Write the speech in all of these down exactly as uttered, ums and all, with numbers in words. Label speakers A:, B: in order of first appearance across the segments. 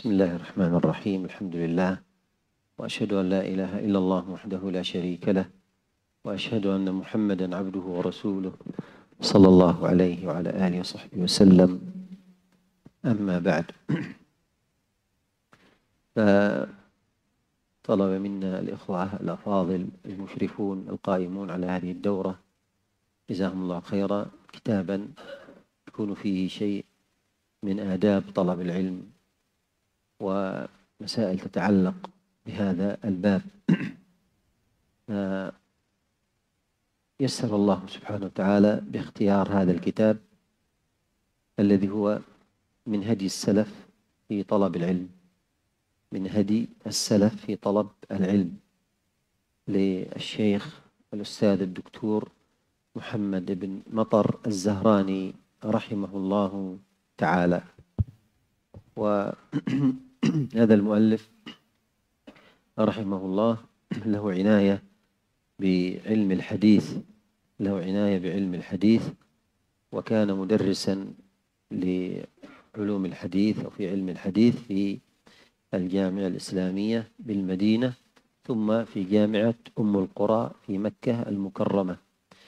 A: بسم الله الرحمن الرحيم. الحمد لله، وأشهد أن لا إله إلا الله وحده لا شريك له، وأشهد أن محمدا عبده ورسوله صلى الله عليه وعلى آله وصحبه وسلم. أما بعد، فطلب منا الإخوة الأفاضل المشرفون القائمون على هذه الدورة جزاهم الله خيرا كتابا يكون فيه شيء من آداب طلب العلم ومسائل تتعلق بهذا الباب. يسر الله سبحانه وتعالى باختيار هذا الكتاب الذي هو من هدي السلف في طلب العلم، من هدي السلف في طلب العلم، للشيخ الأستاذ الدكتور محمد بن مطر الزهراني رحمه الله تعالى. وهذا المؤلف رحمه الله له عناية بعلم الحديث له عناية بعلم الحديث وكان مدرسا لعلوم الحديث أو في علم الحديث في الجامعة الإسلامية بالمدينة، ثم في جامعة أم القرى في مكة المكرمة،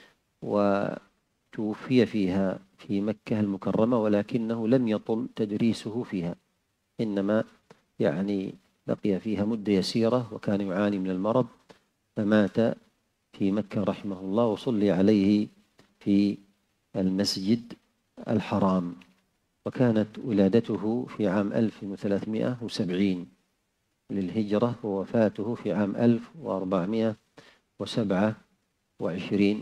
A: وتوفي فيها في مكة المكرمة، ولكنه لم يطل تدريسه فيها، إنما يعني بقي فيها مدة يسيرة، وكان يعاني من المرض فمات في مكة رحمه الله، وصلي عليه في المسجد الحرام. وكانت ولادته في عام ألف وثلاثمائة وسبعين للهجرة، ووفاته في عام ألف وأربعمائة وسبعة وعشرين.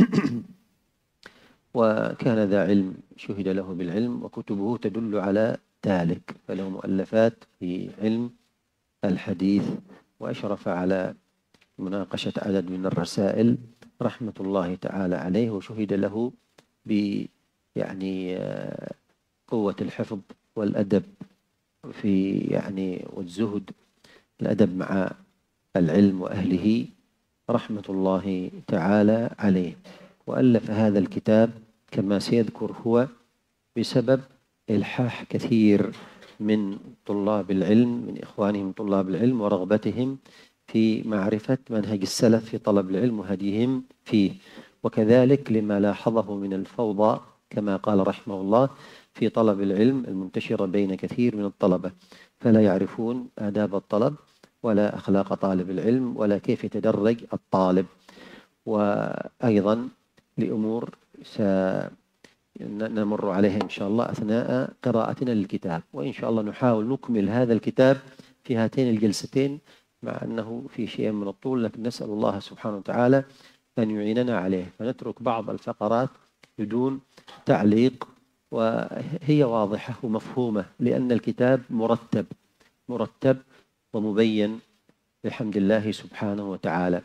A: وكان ذا علم شهد له بالعلم، وكتبه تدل على ذلك، فله مؤلفات في علم الحديث، وأشرف على مناقشة عدد من الرسائل رحمة الله تعالى عليه، وشهد له ب يعني قوة الحفظ والأدب في يعني والزهد، الأدب مع العلم وأهله رحمة الله تعالى عليه. وألف هذا الكتاب كما سيذكر هو بسبب إلحاح كثير من طلاب العلم، من إخوانهم طلاب العلم، ورغبتهم في معرفة منهج السلف في طلب العلم وهديهم فيه، وكذلك لما لاحظه من الفوضى كما قال رحمه الله في طلب العلم المنتشرة بين كثير من الطلبة، فلا يعرفون آداب الطلب ولا أخلاق طالب العلم ولا كيف يتدرج الطالب. وأيضا لأمور سنمر عليها إن شاء الله أثناء قراءتنا للكتاب، وإن شاء الله نحاول نكمل هذا الكتاب في هاتين الجلستين، مع أنه في شيء من الطول، لكن نسأل الله سبحانه وتعالى أن يعيننا عليه، فنترك بعض الفقرات بدون تعليق، وهي واضحة ومفهومة لأن الكتاب مرتب مرتب ومبين بحمد الله سبحانه وتعالى.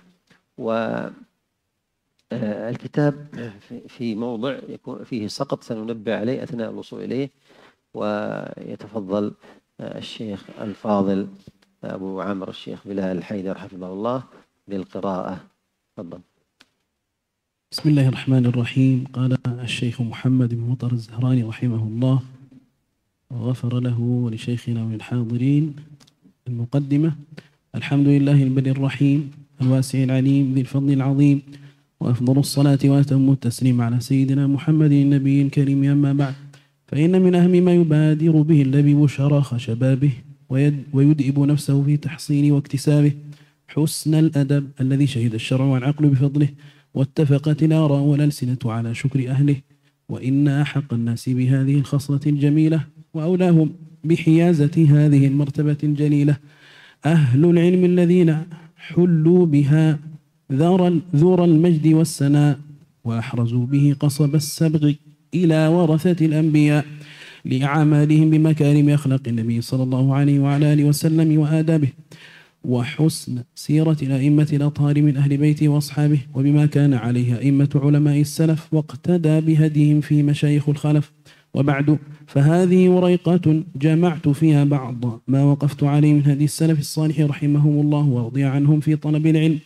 A: والكتاب في موضع يكون فيه سقط سننبه عليه أثناء الوصول إليه، ويتفضل الشيخ الفاضل أبو عمرو الشيخ بلال الحيدر حفظه الله بالقراءة. تفضل.
B: بسم الله الرحمن الرحيم. قال الشيخ محمد بن مطر الزهراني رحمه الله وغفر له ولشيخنا وللحاضرين. المقدمة: الحمد لله البر الرحيم الواسع العليم ذي الفضل العظيم، وأفضل الصلاة وأتم التسليم على سيدنا محمد النبي الكريم. أما بعد، فإن من أهم ما يبادر به اللبيب شراخ شبابه ويدئب نفسه في تحصيل واكتسابه حسن الأدب الذي شهد الشرع والعقل بفضله، واتفقت الآراء والألسنة على شكر أهله. وإن أحق الناس بهذه الخصلة الجميلة وأولاهم بحيازة هذه المرتبة الجليلة أهل العلم الذين حلوا بها ذور المجد والسناء، وأحرزوا به قصب السبغ إلى ورثة الأنبياء لأعمالهم بمكارم أخلاق النبي صلى الله عليه وعلى آله وسلم وآدابه، وحسن سيرة الأئمة الأطهار من أهل بيته وأصحابه، وبما كان عليه أئمة علماء السلف واقتدى بهديهم في مشايخ الخلف. وبعد، فهذه وريقات جمعت فيها بعض ما وقفت عليه من هدي السلف الصالح رحمهم الله ورضي عنهم في طلب العلم،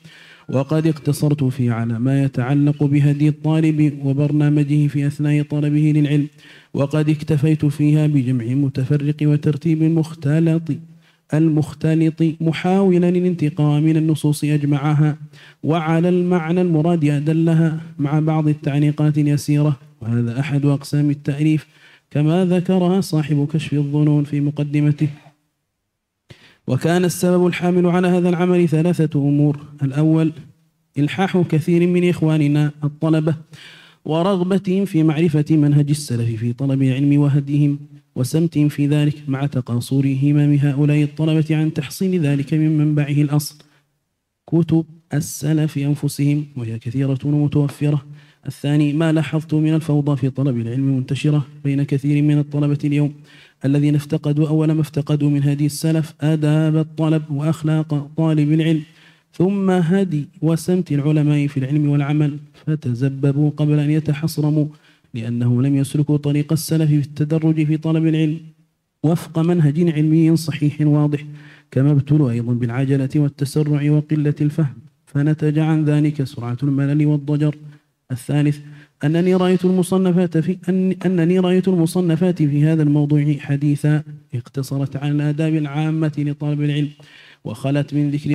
B: وقد اقتصرت فيه على ما يتعلق بهدي الطالب وبرنامجه في أثناء طلبه للعلم، وقد اكتفيت فيها بجمع متفرق وترتيب مختلط المختلط محاولا الانتقاء من النصوص أجمعها وعلى المعنى المراد أدلها مع بعض التعليقات اليسيرة، وهذا أحد أقسام التأليف كما ذكرها صاحب كشف الظنون في مقدمته. وكان السبب الحامل على هذا العمل ثلاثة أمور: الأول إلحاح كثير من إخواننا الطلبة ورغبتهم في معرفة منهج السلف في طلب العلم وهديهم وسمتهم في ذلك، مع تقاصر همم هؤلاء الطلبة عن تحصيل ذلك من منبعه الأصل كتب السلف أنفسهم، وهي كثيرة ومتوفرة. الثاني ما لاحظت من الفوضى في طلب العلم منتشرة بين كثير من الطلبة اليوم، الذين افتقدوا أول ما افتقدوا من هدي السلف آداب الطلب وأخلاق طالب العلم، ثم هدي وسمت العلماء في العلم والعمل، فتزببوا قبل أن يتحصرموا لأنهم لم يسلكوا طريق السلف في التدرج في طلب العلم وفق منهج علمي صحيح واضح، كما ابتلوا أيضا بالعجلة والتسرع وقلة الفهم، فنتج عن ذلك سرعة الملل والضجر. الثالث أنني رأيت المصنفات في أن أنني رأيت المصنفات في هذا الموضوع حديثا اقتصرت على الآداب العامة لطالب العلم وخلت من ذكر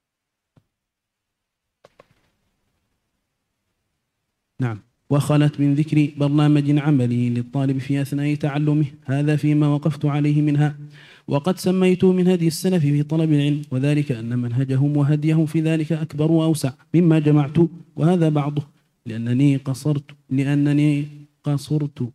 B: نعم وخلت من ذكر برنامج عملي للطالب في أثناء تعلمه، هذا فيما وقفت عليه منها. وقد سميت من هدي السلف في طلب العلم، وذلك أن منهجهم وهديهم في ذلك أكبر وأوسع مما جمعت، وهذا بعضه لأنني قصرت لأنني قصرت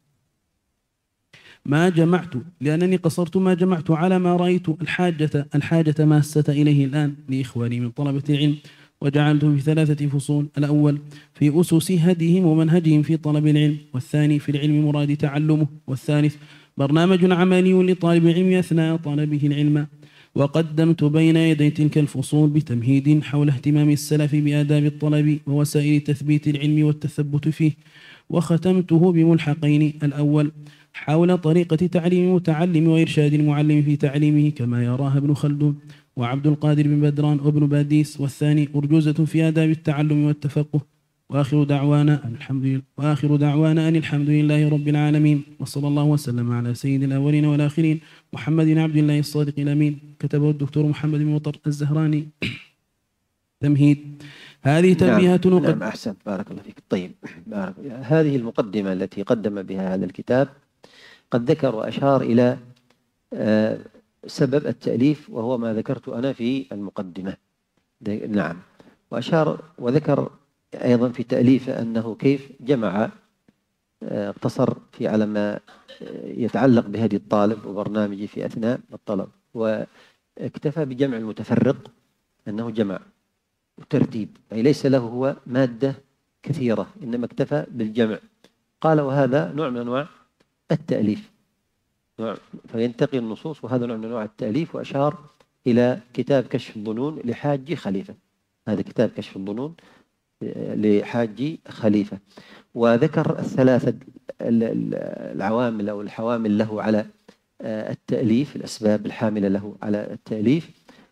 B: ما جمعت لأنني قصرت ما جمعت على ما رأيت الحاجة الحاجة ماسة إليه الآن لإخواني من طلبة العلم، وجعلته في ثلاثة فصول: الأول في أسس هديهم ومنهجهم في طلب العلم، والثاني في العلم مراد تعلمه، والثالث برنامج عملي لطالب العلم أثناء طلبه العلم. وقدمت بين يدي تلك الفصول بتمهيد حول اهتمام السلف بآداب الطلب ووسائل تثبيت العلم والتثبت فيه، وختمته بملحقين: الأول حول طريقة تعليم المتعلم وإرشاد المعلم في تعليمه كما يراها ابن خلدون وعبد القادر بن بدران وابن باديس، والثاني أرجوزة في آداب التعلم والتفقه. وآخر دعوانا أن الحمد لله وآخر دعوانا أن الحمد لله رب العالمين، وصلى الله وسلم على سيد الأولين والآخرين محمد بن عبد الله الصادق الأمين. كتبه الدكتور محمد بن مطر الزهراني. تمهيد. هذه تنبيهات
A: نعم,
B: قد...
A: نعم أحسن، بارك الله فيك. طيب، بارك الله. هذه المقدمة التي قدم بها هذا الكتاب قد ذكر وأشار إلى آه سبب التأليف، وهو ما ذكرت أنا في المقدمة. نعم، وأشار وذكر أيضا في تأليفه أنه كيف جمع اقتصر في على ما يتعلق بهدي الطالب وبرنامجه في أثناء الطلب، واكتفى بجمع المتفرق، أنه جمع وترتيب، أي ليس له هو مادة كثيرة، إنما اكتفى بالجمع. قال وهذا نوع من أنواع التأليف، نوع فينتقي النصوص، وهذا نوع من أنواع التأليف. وأشار إلى كتاب كشف الظنون لحاج خليفة، هذا كتاب كشف الظنون لحاج خليفة، وذكر الثلاثة العوامل أو الحوامل له على التأليف، الأسباب الحاملة له على التأليف.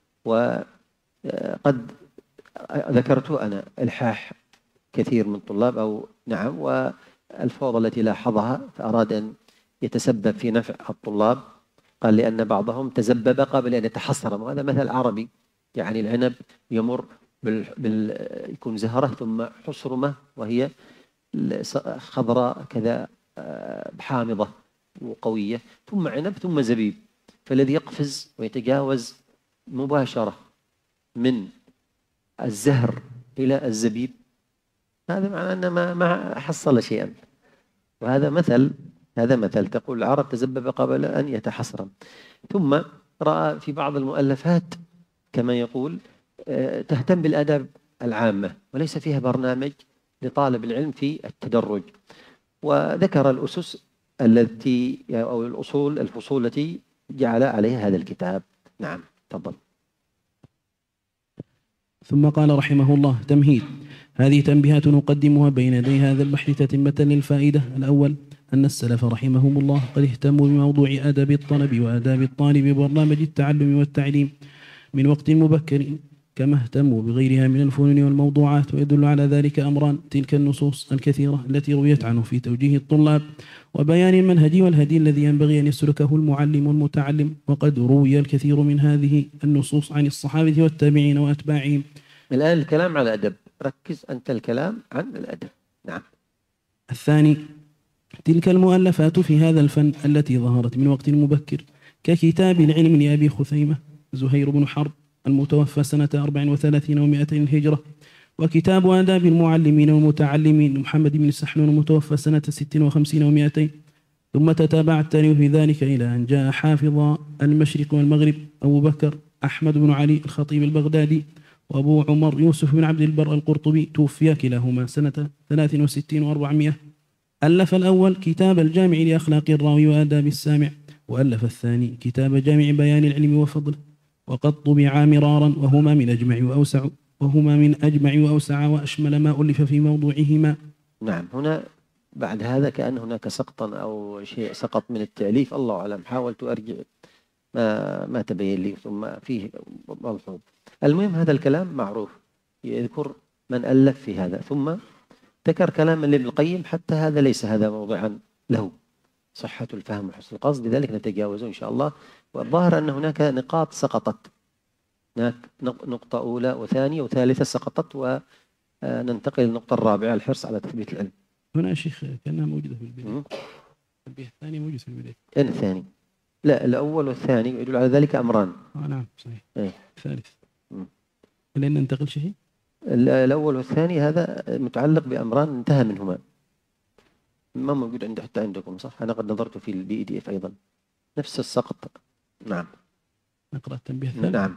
A: وقد ذكرت أنا إلحاح كثير من طلاب أو نعم والفوضى التي لاحظها، فأراد أن يتسبب في نفع الطلاب. قال لأن بعضهم تزبب قبل أن يتحصرم، وهذا مثل عربي، يعني العنب يمر بال... بال... يكون زهرة ثم حصرمة وهي خضراء كذا حامضة وقوية، ثم عنب ثم زبيب. فالذي يقفز ويتجاوز مباشرة من الزهر إلى الزبيب، هذا معناه أنه ما, ما حصل شيئا. وهذا مثل هذا مثل تقول العرب تزبب قبل أن يتحصرم. ثم رأى في بعض المؤلفات كما يقول تهتم بالآداب العامة وليس فيها برنامج لطالب العلم في التدرج، وذكر الأسس التي أو الأصول الفصول التي جعل عليها هذا الكتاب. نعم، تفضل.
B: ثم قال رحمه الله: تمهيد. هذه تنبيهات نقدمها بين يدي هذا البحث تتمة للفائدة. الأول أن السلف رحمهم الله قد اهتموا بموضوع آداب الطلب وآداب الطالب وبرنامج التعلم والتعليم من وقت مبكر، كما اهتموا بغيرها من الفنون والموضوعات. ويدل على ذلك أمران: تلك النصوص الكثيرة التي رويت عنه في توجيه الطلاب وبيان المنهج والهدي الذي ينبغي أن يسلكه المعلم والمتعلم. وقد روي الكثير من هذه النصوص عن الصحابة والتابعين وأتباعهم.
A: الآن الكلام على الأدب، ركز أنت الكلام عن الأدب. نعم.
B: الثاني: تلك المؤلفات في هذا الفن التي ظهرت من وقت مبكر، ككتاب العلم لأبي خثيمة زهير بن حرب المتوفى سنة أربع وثلاثين ومائتين الهجرة، وكتاب آداب المعلمين والمتعلمين محمد بن سحنون المتوفى سنة ست وخمسين ومائتين. ثم تتابع التاريخ في ذلك إلى أن جاء حافظ المشرق والمغرب أبو بكر أحمد بن علي الخطيب البغدادي، وأبو عمر يوسف بن عبد البر القرطبي، توفي كلاهما سنة ثلاث وستين وأربعمائة. ألف الأول كتاب الجامع لأخلاق الراوي وآداب السامع، وألف الثاني كتاب جامع بيان العلم وفضله، وقد طبعا مرارا، وهما من أجمع وأوسع وهما من أجمع وأوسع وأشمل ما ألف في موضوعهما.
A: نعم. هنا بعد هذا كأن هناك سقطا أو شيء سقط من التأليف، الله أعلم، حاولت أرجع ما ما تبين لي، ثم فيه ملحوظ. المهم هذا الكلام معروف، يذكر من ألف في هذا، ثم ذكر كلاما لابن القيم حتى هذا ليس هذا موضعا له، صحة الفهم وحسن القصد، لذلك نتجاوزه إن شاء الله. والظاهر أن هناك نقاط سقطت، هناك نقطة أولى وثانية وثالثة سقطت، وننتقل للنقطة الرابعة: الحرص على تثبيت العلم.
B: هنا شيخ كأنها موجودة في البداية. التنبيه الثاني موجود في البداية.
A: أين الثاني؟ لا، الأول والثاني يدل على ذلك أمران.
B: آه نعم صحيح.
A: أي.
B: الثالث. لأن ننتقل شيء.
A: الأول والثاني هذا متعلق بأمران انتهى منهما، ما موجود عند حتى عندكم، صح؟ أنا قد نظرت في البي دي اف أيضا نفس السقط. نعم.
B: نقرأ التنبيه الثالث.
A: نعم.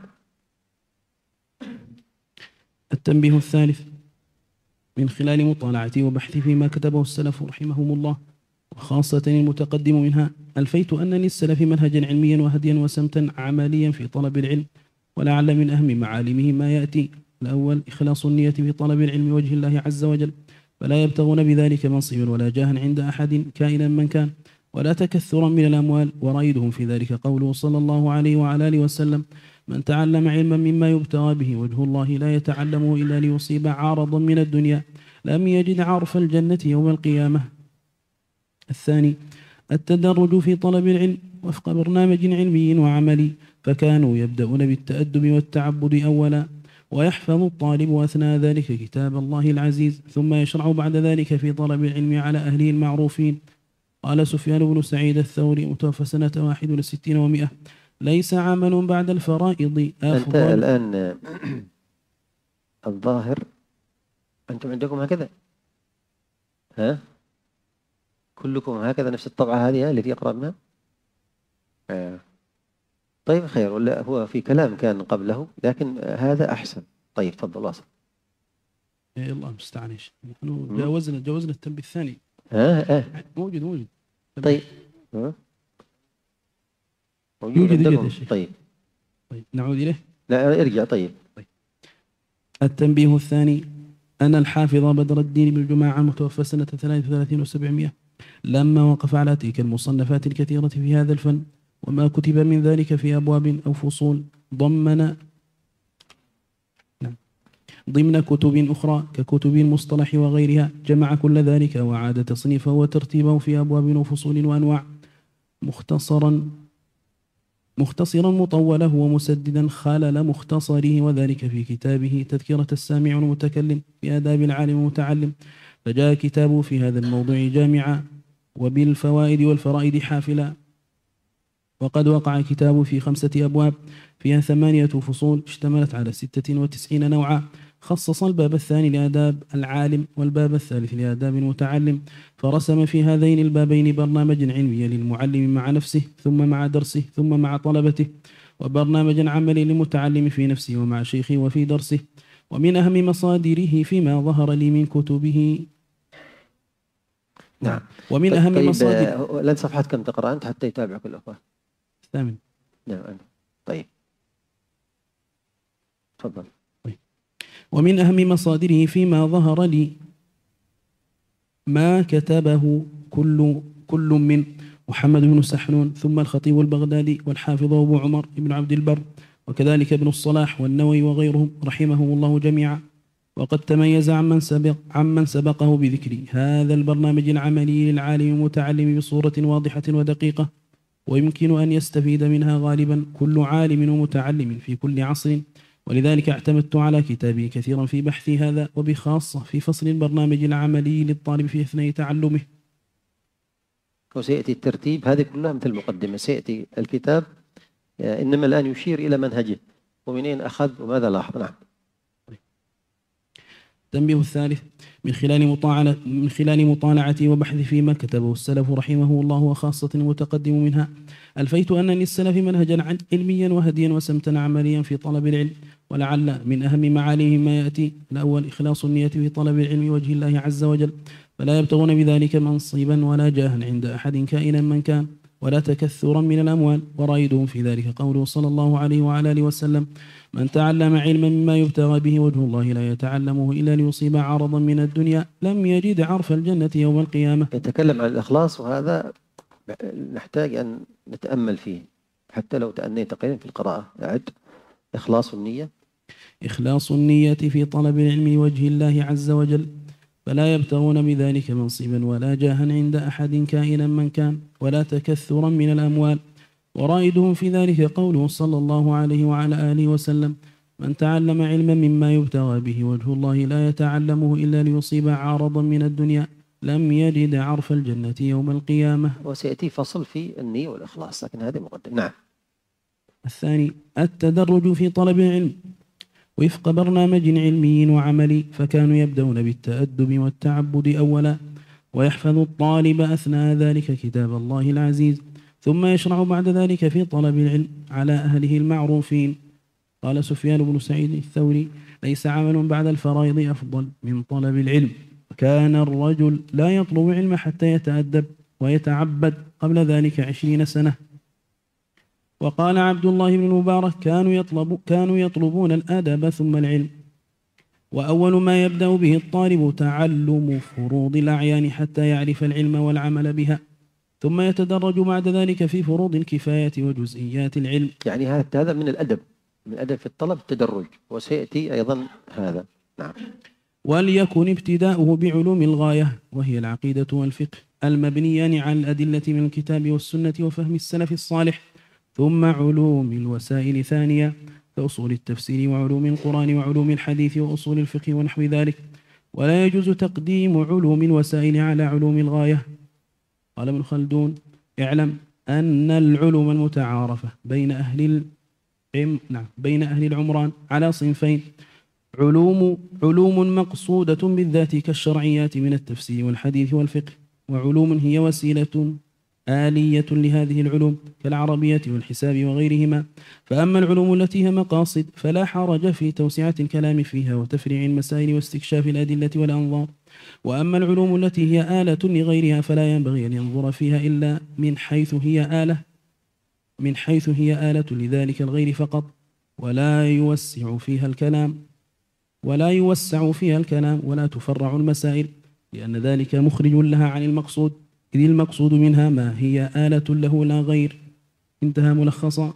B: التنبيه الثالث: من خلال مطالعتي وبحثي فيما كتبه السلف رحمهم الله، وخاصة المتقدم منها، ألفيت أن للسلف منهجا علميا وهديا وسمتا عمليا في طلب العلم، ولعل من أهم معالمه ما يأتي: الأول إخلاص النية في طلب العلم وجه الله عز وجل، فلا يبتغون بذلك منصبا ولا جاها عند أحد كائنا من كان، ولا تكثرا من الأموال. ورائدهم في ذلك قوله صلى الله عليه وعلى آله وسلم: من تعلم علما مما يبتغى به وجه الله لا يتعلمه إلا ليصيب عارضا من الدنيا لم يجد عرف الجنة يوم القيامة. الثاني التدرج في طلب العلم وفق برنامج علمي وعملي، فكانوا يبدأون بالتأدب والتعبد أولا، ويحفظ الطالب أثناء ذلك كتاب الله العزيز، ثم يشرع بعد ذلك في طلب العلم على أهله المعروفين. قال سفيان بن سعيد الثوري متوفى سنة واحد وستين ومئة: ليس عمل بعد الفرائض أفضل.
A: أنت الآن الظاهر أنتم عندكم هكذا، ها؟ كلكم هكذا نفس الطبعة هذه التي أقرأناها؟ آه. طيب خير، ولا هو في كلام كان قبله لكن هذا أحسن. طيب تفضل واصل.
B: يا الله المستعان. نحن جاوزنا جاوزنا التنبيه الثاني.
A: ها آه.
B: موجود موجود.
A: طيب ها؟
B: موجود عندكم.
A: طيب.
B: طيب نعود إليه.
A: لا ارجع. طيب.
B: طيب. التنبيه الثاني: أن الحافظ بدر الدين بن جماعة المتوفى سنة ثلاث وثلاثين وسبعمائة لما وقف على تلك المصنفات الكثيرة في هذا الفن وما كتب من ذلك في أبواب أو فصول ضمن ضمن كتب أخرى ككتب المصطلح وغيرها، جمع كل ذلك وعاد تصنيفه وترتيبه في أبواب وفصول وأنواع، مختصرا مختصرا مطوله ومسددا خلل مختصره، وذلك في كتابه تذكرة السامع والمتكلم في آداب العالم والمتعلم. فجاء كتابه في هذا الموضوع جامعا وبالفوائد والفرائد حافلا. وقد وقع كتابه في خمسة أبواب فيها ثمانية فصول اشتملت على ستة وتسعين نوعا. خصص الباب الثاني لآداب العالم والباب الثالث لآداب المتعلم، فرسم في هذين البابين برنامجا علميا للمعلم مع نفسه ثم مع درسه ثم مع طلبته، وبرنامجا عملي للمتعلم في نفسه ومع شيخه وفي درسه. ومن أهم مصادره فيما ظهر لي من كتبه.
A: نعم.
B: ومن
A: طيب
B: أهم
A: طيب
B: مصادر.
A: لن صفحات كم تقرأ أنت حتى يتابعك الأخوة؟
B: الثامن.
A: نعم. طيب تفضل.
B: ومن أهم مصادره فيما ظهر لي ما كتبه كل كل من محمد بن سحنون ثم الخطيب البغدادي والحافظ أبو عمر بن عبد البر وكذلك ابن الصلاح والنووي وغيرهم رحمهم الله جميعا. وقد تميز عمن سبق عمن سبقه بذكر هذا البرنامج العملي للعالم المتعلم بصورة واضحة ودقيقة، ويمكن أن يستفيد منها غالبا كل عالم ومتعلم في كل عصر، ولذلك اعتمدت على كتابي كثيرا في بحثي هذا، وبخاصة في فصل البرنامج العملي للطالب في أثناء تعلمه.
A: وسيأتي الترتيب، هذه كلها مثل المقدمة، سيأتي الكتاب إنما الآن يشير إلى منهجه ومنين أخذ وماذا لاحظ. نعم.
B: التنبيه الثالث: من خلال مطالعة من خلال مطالعتي وبحثي فيما كتبه السلف رحمه الله، وخاصة المتقدم منها، ألفيت أن للسلف منهجا علميا وهديا وسمتا عمليا في طلب العلم، ولعل من أهم معاليهم ما يأتي: الأول إخلاص النية في طلب العلم وجه الله عز وجل، فلا يبتغون بذلك منصبا ولا جاها عند أحد كائنا من كان، ولا تكثرا من الأموال، ورائدهم في ذلك قوله صلى الله عليه وعلى آله وسلم: من تعلم علما مما يبتغى به وجه الله لا يتعلمه إلا ليصيب عرضا من الدنيا لم يجد عرف الجنة يوم القيامة.
A: يتكلم عن الإخلاص، وهذا نحتاج أن نتأمل فيه حتى لو تأنيت قليلا في القراءة. أعد: إخلاص النية
B: إخلاص النية في طلب العلم وجه الله عز وجل، فلا يبتغون بذلك منصبا ولا جاها عند أحد كائنا من كان، ولا تكثرا من الأموال، ورائدهم في ذلك قوله صلى الله عليه وعلى آله وسلم: من تعلم علما مما يبتغى به وجه الله لا يتعلمه إلا ليصيب عارضا من الدنيا لم يجد عرف الجنة يوم القيامة.
A: وسيأتي فصل في النية والإخلاص، لكن هذه مقدمة. نعم.
B: الثاني: التدرج في طلب العلم وفق برنامج علمي وعملي، فكانوا يبدأون بالتأدب والتعبد أولا، ويحفظ الطالب أثناء ذلك كتاب الله العزيز، ثم يشرع بعد ذلك في طلب العلم على أهله المعروفين. قال سفيان بن سعيد الثوري: ليس عمل بعد الفرائض أفضل من طلب العلم، وكان الرجل لا يطلب علم حتى يتأدب ويتعبد قبل ذلك عشرين سنة. وقال عبد الله بن المبارك: كانوا, يطلب كانوا يطلبون الأدب ثم العلم، وأول ما يبدأ به الطالب تعلم فروض الأعيان حتى يعرف العلم والعمل بها، ثم يتدرج بعد ذلك في فروض الكفاية وجزئيات العلم.
A: يعني هذا من الأدب، من الأدب في الطلب التدرج، وسيأتي أيضا هذا. نعم.
B: وليكن ابتداؤه بعلوم الغاية، وهي العقيدة والفقه المبنيان على الأدلة من الكتاب والسنة وفهم السلف الصالح، ثم علوم الوسائل ثانية كأصول التفسير وعلوم القرآن وعلوم الحديث وأصول الفقه ونحو ذلك. ولا يجوز تقديم علوم الوسائل على علوم الغاية. قال ابن خلدون: اعلم أن العلوم المتعارفة بين أهل العم... نعم بين أهل العمران على صنفين: علوم علوم مقصودة بالذات كالشرعيات من التفسير والحديث والفقه، وعلوم هي وسيلة آلية لهذه العلوم كالعربية والحساب وغيرهما. فأما العلوم التي هي مقاصد فلا حرج في توسعة الكلام فيها وتفريع المسائل واستكشاف الأدلة والأنظار. وأما العلوم التي هي آلة لغيرها فلا ينبغي أن ينظر فيها إلا من حيث هي آلة من حيث هي آلة لذلك الغير فقط، ولا يوسع فيها الكلام ولا يوسع فيها الكلام ولا تفرع المسائل، لأن ذلك مخرج لها عن المقصود، إذ المقصود منها ما هي آلة له لا غير. انتهى ملخصا.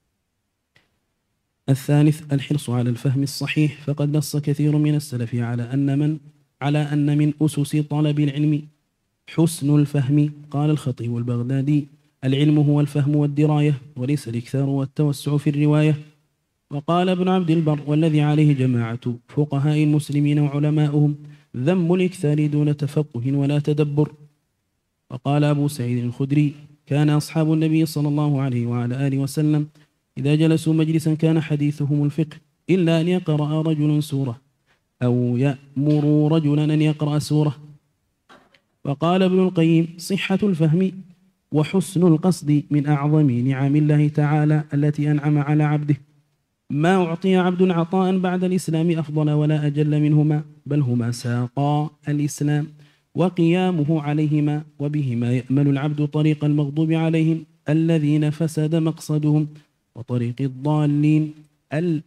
B: الثالث: الحرص على الفهم الصحيح، فقد نص كثير من السلف على أن من على أن من أسس طلب العلم حسن الفهم. قال الخطيب البغدادي: العلم هو الفهم والدراية، وليس الإكثار والتوسع في الرواية. وقال ابن عبد البر: والذي عليه جماعة فقهاء المسلمين وعلماؤهم ذم الإكثار دون تفقه ولا تدبر. وقال أبو سعيد الخدري: كان أصحاب النبي صلى الله عليه وعلى آله وسلم إذا جلسوا مجلسا كان حديثهم الفقه، إلا أن يقرأ رجل سورة أو يأمر رجلا أن يقرأ سورة. وقال ابن القيم: صحة الفهم وحسن القصد من أعظم نعم الله تعالى التي أنعم على عبده، ما أعطي عبد عطاء بعد الإسلام أفضل ولا أجل منهما، بل هما ساقا الإسلام وقيامه عليهما، وبهما يأمل العبد طريق المغضوب عليهم الذين فسد مقصدهم، وطريق الضالين ال...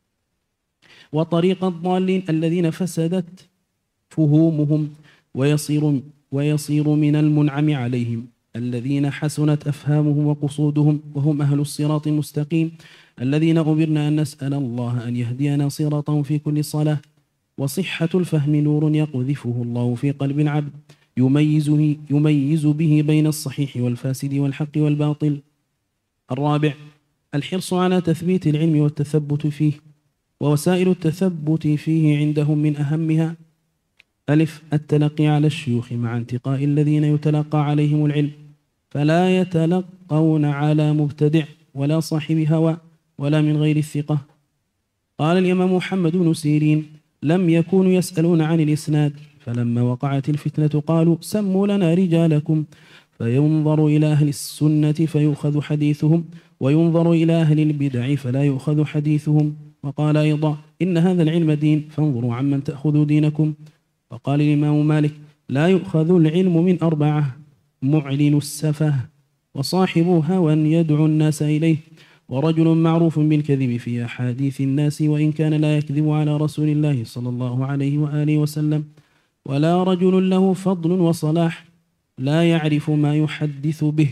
B: وطريق الضالين الذين فسدت فهومهم، ويصير ويصير من المنعم عليهم الذين حسنت أفهامهم وقصودهم وهم أهل الصراط المستقيم الذين أمرنا أن نسأل الله أن يهدينا صراطهم في كل صلاة. وصحة الفهم نور يقذفه الله في قلب العبد يميزه يميز به بين الصحيح والفاسد والحق والباطل. الرابع الحرص على تثبيت العلم والتثبت فيه، ووسائل التثبت فيه عندهم من أهمها: ألف التلقي على الشيوخ مع انتقاء الذين يتلقى عليهم العلم، فلا يتلقون على مبتدع ولا صاحب هوى ولا من غير الثقة. قال الإمام محمد بن سيرين: لم يكونوا يسألون عن الإسناد، فلما وقعت الفتنة قالوا سموا لنا رجالكم، فينظر إلى أهل السنة فيؤخذ حديثهم، وينظر إلى أهل البدع فلا يؤخذ حديثهم. وقال أيضا: إن هذا العلم دين، فانظروا عمن تأخذوا دينكم. وقال الإمام مالك: لا يؤخذ العلم من أربعة: معلن السفه، وصاحب هوى يدعو الناس إليه، ورجل معروف بالكذب في أحاديث الناس وإن كان لا يكذب على رسول الله صلى الله عليه وآله وسلم، ولا رجل له فضل وصلاح لا يعرف ما يحدث به.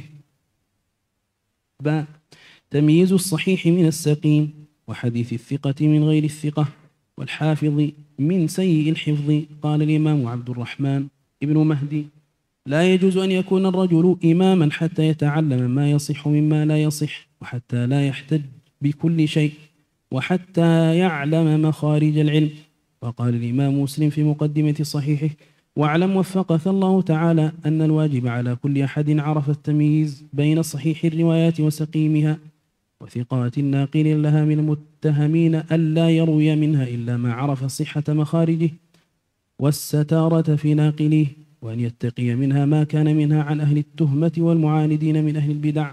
B: ب تمييز الصحيح من السقيم، وحديث الثقة من غير الثقة، والحافظ من سيء الحفظ. قال الإمام عبد الرحمن ابن مهدي: لا يجوز أن يكون الرجل إماما حتى يتعلم ما يصح مما لا يصح، وحتى لا يحتج بكل شيء، وحتى يعلم مخارج العلم. وقال الإمام مسلم في مقدمة صحيحه: واعلم وفقك الله تعالى أن الواجب على كل أحد عرف التمييز بين صحيح الروايات وسقيمها، وثقات الناقل لها من المتهمين ألا يروي منها إلا ما عرف صحة مخارجه والستارة في ناقليه، وأن يتقي منها ما كان منها عن أهل التهمة والمعاندين من أهل البدع.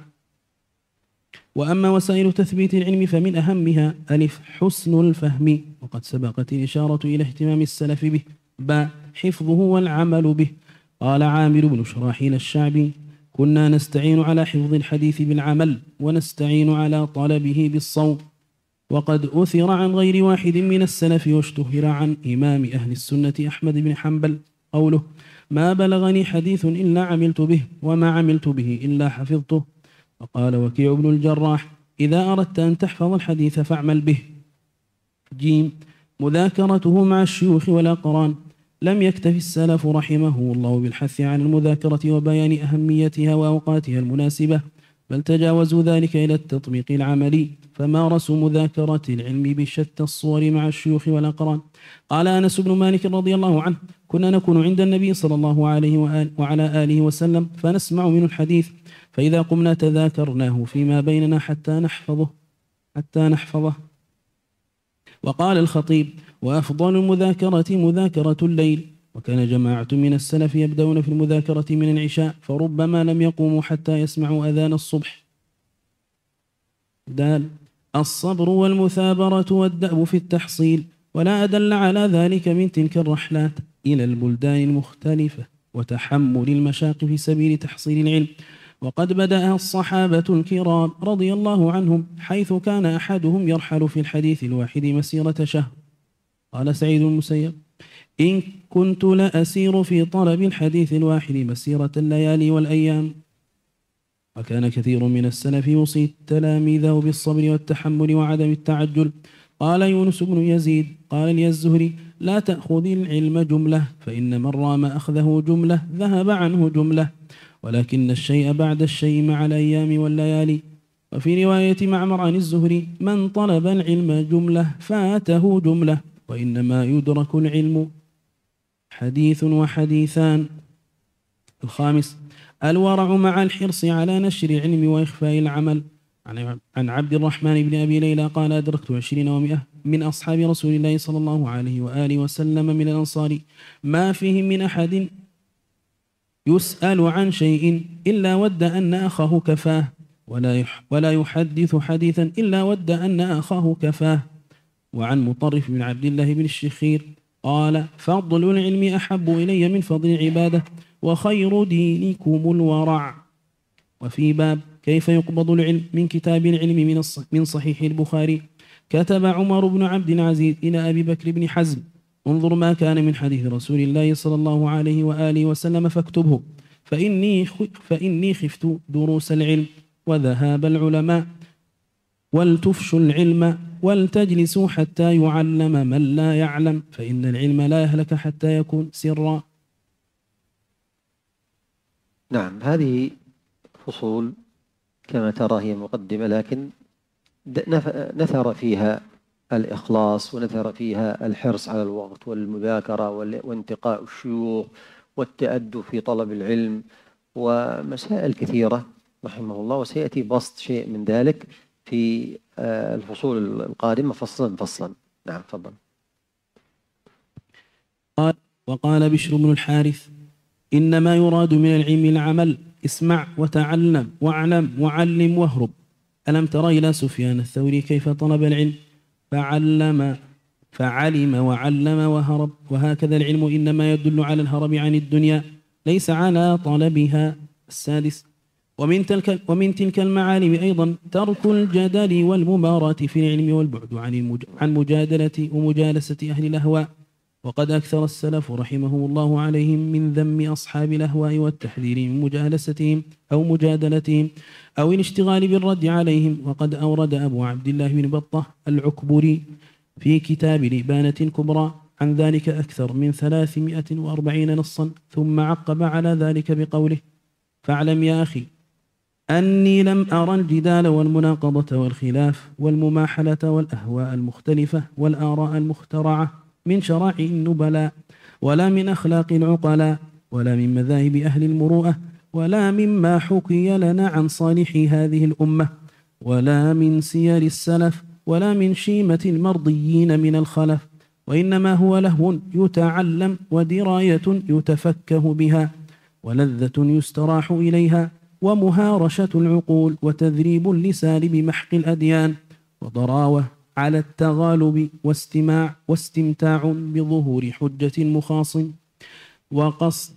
B: وأما وسائل تثبيت العلم فمن أهمها: ألف حسن الفهم، وقد سبقت الإشارة إلى اهتمام السلف به. ب حفظه والعمل به. قال عامر بن شراحيل الشعبي: كنا نستعين على حفظ الحديث بالعمل، ونستعين على طلبه بالصوم. وقد أثر عن غير واحد من السلف واشتهر عن إمام أهل السنة أحمد بن حنبل قوله: ما بلغني حديث إلا عملت به، وما عملت به إلا حفظته. وقال وكيع بن الجراح: إذا أردت أن تحفظ الحديث فاعمل به. جيم مذاكرته مع الشيوخ والأقران. لم يكتف السلف رحمه الله بالحث عن المذاكرة وبيان أهميتها وأوقاتها المناسبة، بل تجاوزوا ذلك إلى التطبيق العملي، فمارسوا مذاكرة العلم بشتى الصور مع الشيوخ والأقران. قال أنس بن مالك رضي الله عنه: كنا نكون عند النبي صلى الله عليه وعلى آله وسلم فنسمع منه الحديث، فإذا قمنا تذاكرناه فيما بيننا حتى نحفظه حتى نحفظه. وقال الخطيب: وأفضل المذاكرة مذاكرة الليل. وكان جماعة من السلف يبدأون في المذاكرة من العشاء، فربما لم يقوموا حتى يسمعوا أذان الصبح. دال الصبر والمثابرة والدأب في التحصيل، ولا أدل على ذلك من تلك الرحلات إلى البلدان المختلفة وتحمل المشاق في سبيل تحصيل العلم. وقد بدأ الصحابة الكرام رضي الله عنهم، حيث كان أحدهم يرحل في الحديث الواحد مسيرة شهر. قال سعيد بن المسيب: إن كنت لأسير في طلب الحديث الواحد مسيرة الليالي والأيام. وكان كثير من السلف يوصي تلاميذه بالصبر والتحمل وعدم التعجل. قال يونس بن يزيد: قال لي الزهري: لا تأخذ العلم جملة، فإن من رام أخذه جملة ذهب عنه جملة، ولكن الشيء بعد الشيء مع الأيام والليالي. وفي رواية معمر عن الزهري: من طلب العلم جملة فاته جملة، وإنما يدرك العلم حديث وحديثان. الخامس الورع مع الحرص على نشر العلم وإخفاء العمل. عن عبد الرحمن بن أبي ليلى قال: أدركت عشرين ومئة من أصحاب رسول الله صلى الله عليه وآله وسلم من الأنصار، ما فيهم من أحد يسأل عن شيء إلا ود أن أخاه كفاه، ولا ولا يحدث حديثا إلا ود أن أخاه كفاه. وعن مطرف بن عبد الله بن الشخير قال: فضل العلم أحب إلي من فضل العبادة، وخير دينكم الورع. وفي باب كيف يقبض العلم من كتاب العلم من من صحيح البخاري، كتب عمر بن عبد العزيز إلى أبي بكر بن حزم: انظر ما كان من حديث رسول الله صلى الله عليه وآله وسلم فاكتبه، فإني, فإني خفت دروس العلم وذهاب العلماء، ولتفشوا العلم ولتجلسوا حتى يعلم من لا يعلم، فإن العلم لا يهلك حتى يكون سرا.
A: نعم، هذه فصول كما ترى هي مقدمة، لكن نثر فيها الإخلاص ونثر فيها الحرص على الوقت والمذاكرة وانتقاء الشيوخ والتأدب في طلب العلم ومسائل كثيرة رحمه الله، وسيأتي بسط شيء من ذلك في الفصول القادمة فصلا فصلا. نعم تفضل.
B: قال وقال بشر بن الحارث: إنما يراد من العلم العمل، اسمع وتعلم واعلم وعلم واهرب. ألم تر إلى سفيان الثوري كيف طلب العلم؟ فعلم فعلم وعلم وهرب. وهكذا العلم إنما يدل على الهرب عن الدنيا ليس على طلبها. السادس: ومن تلك, ومن تلك المعالم أيضا ترك الجدل والمماراة في العلم والبعد عن عن مجادلة ومجالسة أهل الأهواء. وقد أكثر السلف رحمهم الله عليهم من ذم أصحاب الأهواء والتحذير من مجالستهم أو مجادلتهم أو الاشتغال بالرد عليهم. وقد أورد أبو عبد الله بن بطة العكبري في كتاب الإبانة الكبرى عن ذلك أكثر من ثلاثمائة وأربعين نصا، ثم عقب على ذلك بقوله: فاعلم يا أخي أني لم أرى الجدال والمناقضة والخلاف والمماحلة والأهواء المختلفة والآراء المخترعة من شرائع النبلاء، ولا من أخلاق العقلاء، ولا من مذاهب أهل المروءة، ولا مما حكي لنا عن صالح هذه الأمة، ولا من سير السلف، ولا من شيمة المرضيين من الخلف، وإنما هو لهو يتعلم ودراية يتفكه بها ولذة يستراح إليها ومهارشة العقول وتذريب اللسان بمحق الأديان وضراوة على التغالب واستماع واستمتاع بظهور حجة مخاصم وقصد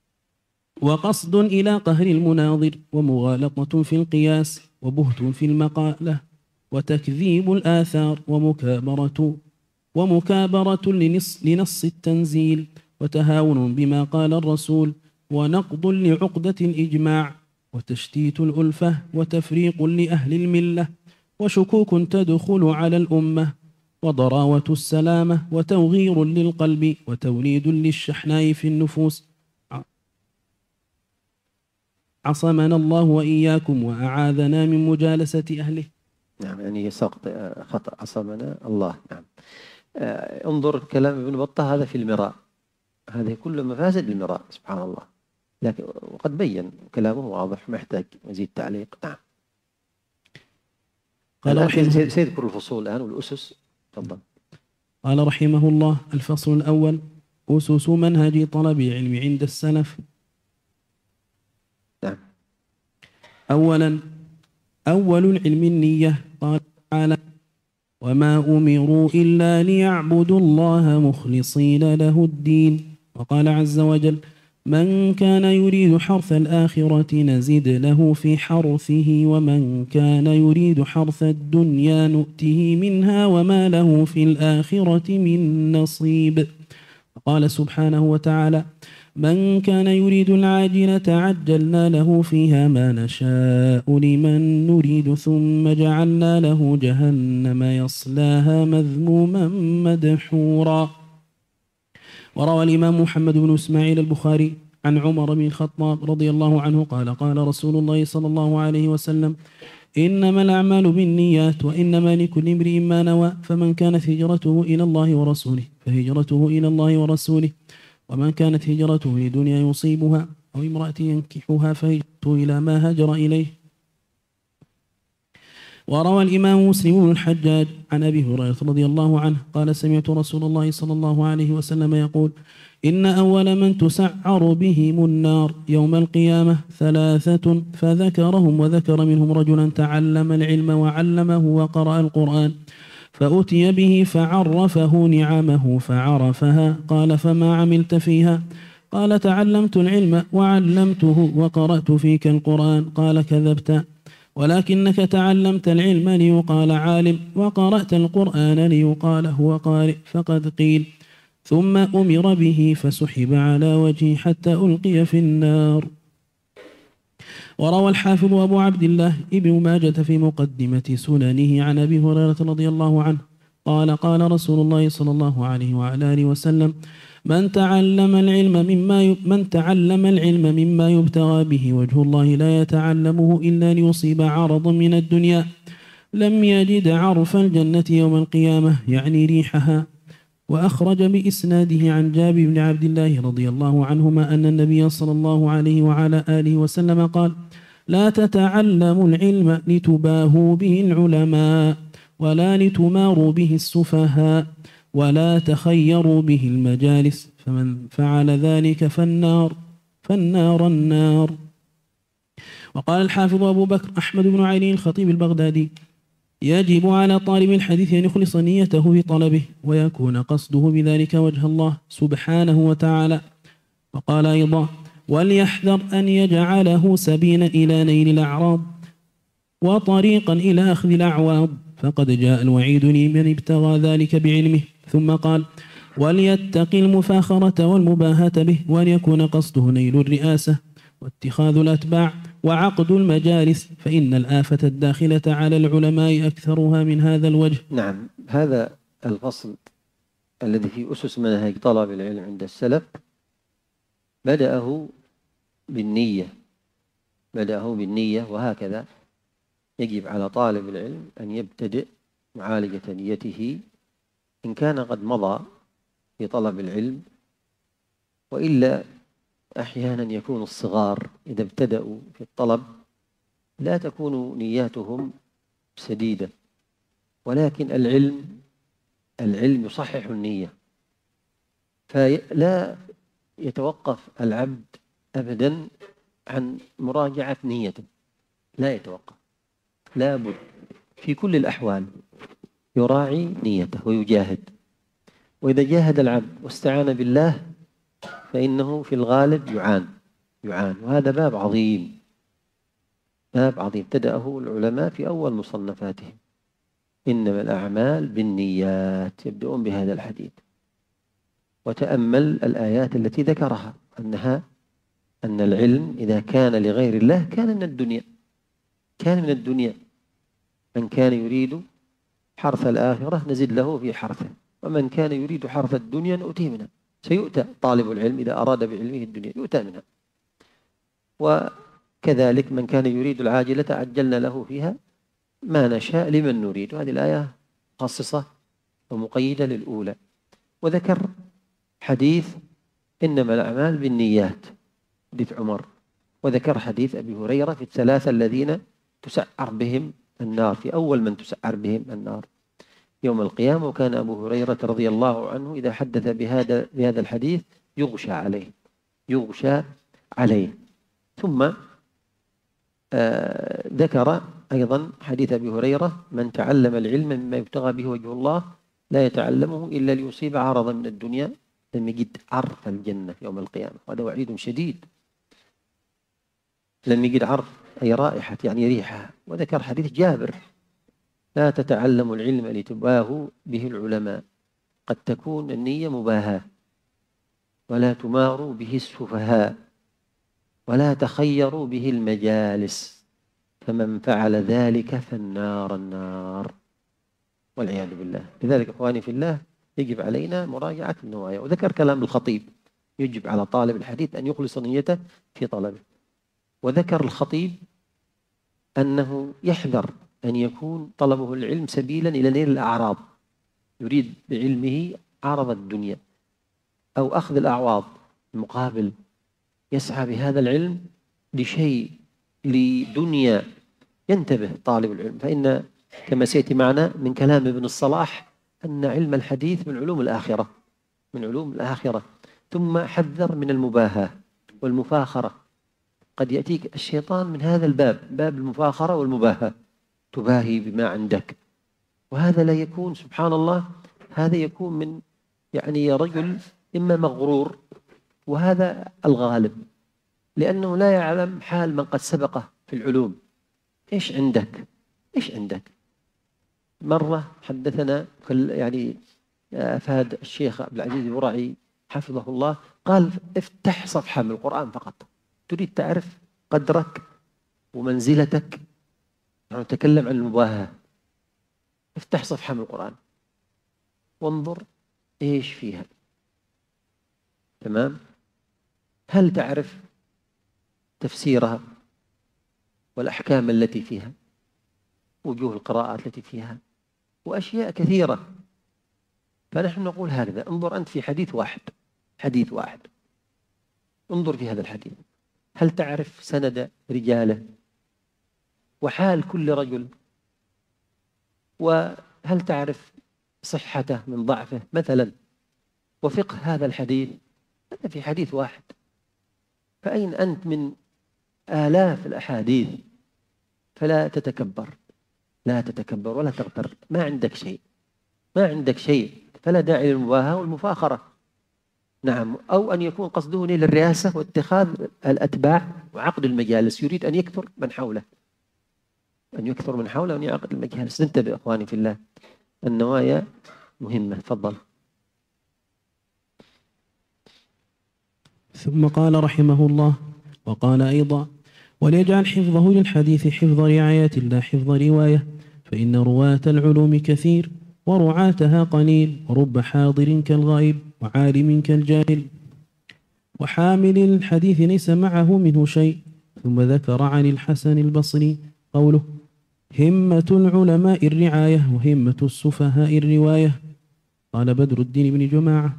B: وقصد إلى قهر المناظر ومغالطة في القياس وبهت في المقالة وتكذيب الآثار ومكابرة ومكابرة لنص, لنص التنزيل وتهاون بما قال الرسول ونقض لعقدة الإجماع وتشتيت الألفة وتفريق لأهل الملة وشكوك تدخل على الأمة وضراوة السلامة وتوغير للقلب وتوليد للشحناء في النفوس. عصمنا الله وإياكم وأعاذنا من مجالسة أهله.
A: نعم، يعني سقط خطأ عصمنا الله. نعم. انظر كلام ابن بطة هذا في المراء، هذه كل مفاسد المراء سبحان الله، لكن وقد بين كلامه واضح محتاج مزيد تعليق. نعم. قال سيذكر الفصول الآن والأسس. تفضل.
B: قال رحمه الله: الفصل الأول: أسس منهج طلب العلم عند السلف.
A: نعم.
B: أولا، أول العلم النية. قال تعالى: وما أمروا إلا ليعبدوا الله مخلصين له الدين. وقال عز وجل: من كان يريد حرث الآخرة نزد له في حرثه ومن كان يريد حرث الدنيا نؤته منها وما له في الآخرة من نصيب. وقال سبحانه وتعالى: من كان يريد العاجلة عجلنا له فيها ما نشاء لمن نريد ثم جعلنا له جهنم يصلاها مذموما مدحورا. وروى الإمام محمد بن إسماعيل البخاري عن عمر بن الخطاب رضي الله عنه قال: قال رسول الله صلى الله عليه وسلم: إنما الأعمال بالنيات وإنما لكل امرئ ما نوى، فمن كانت هجرته إلى الله ورسوله فهجرته إلى الله ورسوله، ومن كانت هجرته لدنيا يصيبها أو امرأة ينكحها فهجرته إلى ما هاجر إليه. وروى الإمام مسلم بن الحجاج عن أبي هريرة رضي الله عنه قال: سمعت رسول الله صلى الله عليه وسلم يقول: إن أول من تسعر بهم النار يوم القيامة ثلاثة، فذكرهم وذكر منهم رجلا تعلم العلم وعلمه وقرأ القرآن فأتي به فعرفه نعمه فعرفها. قال: فما عملت فيها؟ قال: تعلمت العلم وعلمته وقرأت فيك القرآن. قال: كذبت، ولكنك تعلمت العلم ليقال عالم وقرأت القرآن ليقال هو قارئ. فقد قيل. ثم أمر به فسحب على وجهه حتى ألقي في النار. وروى الحافظ أبو عبد الله ابن ماجة في مقدمة سننه عن أبي هريرة رضي الله عنه قال قال رسول الله صلى الله عليه وعلى آله وسلم من تعلم العلم مما من تعلم العلم مما يبتغى به وجه الله لا يتعلمه إلا ليصيب عرضا من الدنيا لم يجد عرف الجنة يوم القيامة يعني ريحها. وأخرج بإسناده عن جابر بن عبد الله رضي الله عنهما أن النبي صلى الله عليه وعلى آله وسلم قال لا تتعلموا العلم لتباهوا به العلماء ولا لتماروا به السفهاء ولا تخيروا به المجالس فمن فعل ذلك فالنار فالنار النار. وقال الحافظ أبو بكر أحمد بن علي الخطيب البغدادي يجب على طالب الحديث أن يخلص نيته في طلبه ويكون قصده بذلك وجه الله سبحانه وتعالى. وقال أيضا وليحذر أن يجعله سبيلا إلى نيل الأعراض وطريقا إلى أخذ الأعواض فقد جاء الوعيد لمن ابتغى ذلك بعلمه. ثم قال وليتقي المفاخرة والمباهة به وأن يكون قصده نيل الرئاسة واتخاذ الأتباع وعقد المجالس فإن الآفة الداخلة على العلماء أكثرها من هذا الوجه.
A: نعم، هذا الفصل الذي في أسس منهج طلب العلم عند السلف بدأه بالنية بدأه بالنية وهكذا يجب على طالب العلم أن يبتدئ معالجة نيته إن كان قد مضى في طلب العلم، وإلا أحيانا يكون الصغار إذا ابتدأوا في الطلب لا تكون نياتهم سديدة، ولكن العلم العلم يصحح النية، فلا يتوقف العبد أبدا عن مراجعة نيته، لا يتوقف، لا بد في كل الأحوال يراعي نيته ويجاهد. وإذا جاهد العبد واستعان بالله فإنه في الغالب يعان يعان وهذا باب عظيم باب عظيم ابتدأه العلماء في أول مصنفاتهم، إنما الأعمال بالنيات، يبدأون بهذا الحديث. وتأمل الآيات التي ذكرها أنها أن العلم إذا كان لغير الله كان من الدنيا كان من الدنيا من كان يريد حرث الآخرة نزد له في حرثه ومن كان يريد حرث الدنيا نؤتيه منها. سيؤتى طالب العلم إذا أراد بعلمه الدنيا يؤتى منها، وكذلك من كان يريد العاجلة عجلنا له فيها ما نشاء لمن نريد. هذه الآية خاصة ومقيدة للأولى. وذكر حديث إنما الأعمال بالنيات حديث عمر، وذكر حديث أبي هريرة في الثلاثة الذين تسعر بهم النار، في أول من تسعر بهم النار يوم القيامة. وكان أبو هريرة رضي الله عنه إذا حدث بهذا بهذا الحديث يغشى عليه يغشى عليه. ثم آه ذكر أيضا حديث أبي هريرة من تعلم العلم مما يبتغى به وجه الله لا يتعلمه إلا ليصيب عرضا من الدنيا لم يجد عرف الجنة يوم القيامة. هذا وعيد شديد، لم يجد عرف أي رائحة يعني ريحها. وذكر حديث جابر لا تتعلموا العلم لتباهوا به العلماء، قد تكون النية مباهاة، ولا تماروا به السفهاء ولا تخيروا به المجالس فمن فعل ذلك فالنار النار والعياذ بالله. لذلك إخواني في الله يجب علينا مراجعة النوايا. وذكر كلام الخطيب يجب على طالب الحديث أن يخلص نيته في طلبه. وذكر الخطيب أنه يحذر أن يكون طلبه العلم سبيلا إلى نيل الأعراض، يريد بعلمه عرض الدنيا أو أخذ الأعواض المقابل، يسعى بهذا العلم لشيء لدنيا. ينتبه طالب العلم، فإن كما سيأتي معنا من كلام ابن الصلاح أن علم الحديث من علوم الآخرة من علوم الآخرة. ثم حذر من المباهاة والمفاخرة، قد يأتيك الشيطان من هذا الباب، باب المفاخرة والمباهاة، تباهي بما عندك، وهذا لا يكون سبحان الله، هذا يكون من يعني رجل إما مغرور، وهذا الغالب لأنه لا يعلم حال من قد سبقه في العلوم. إيش عندك إيش عندك مرة حدثنا يعني أفاد الشيخ عبد العزيز الورعي حفظه الله، قال افتح صفحة من القرآن فقط، تريد تعرف قدرك ومنزلتك. نحن نتكلم عن المباهاة. افتح صفحة من القرآن وانظر إيش فيها. تمام؟ هل تعرف تفسيرها والأحكام التي فيها، وجوه القراءات التي فيها، وأشياء كثيرة. فنحن نقول هكذا: انظر أنت في حديث واحد، حديث واحد، انظر في هذا الحديث، هل تعرف سند رجاله وحال كل رجل، وهل تعرف صحته من ضعفه مثلا، وفقه هذا الحديث. هذا في حديث واحد. فأين أنت من آلاف الأحاديث؟ فلا تتكبر، لا تتكبر ولا تغتر. ما عندك شيء، ما عندك شيء، فلا داعي للمباهاة والمفاخرة. نعم. أو أن يكون قصده نيل الرئاسة واتخاذ الأتباع وعقد المجالس، يريد أن يكثر من حوله، أن يكثر من حوله وأن يعقد المجالس. انتبه إخواني في الله، النوايا مهمة. تفضل.
B: ثم قال رحمه الله: وقال أيضا: وليجعل حفظه للحديث حفظ رعاية لا حفظ رواية، فإن رواة العلوم كثير ورعاتها قليل، ورب حاضر كالغائب وعالم كالجاهل، وحامل الحديث ليس معه منه شيء. ثم ذكر عن الحسن البصري قوله: همة العلماء الرعاية وهمة السفهاء الرواية. قال بدر الدين بن جماعة: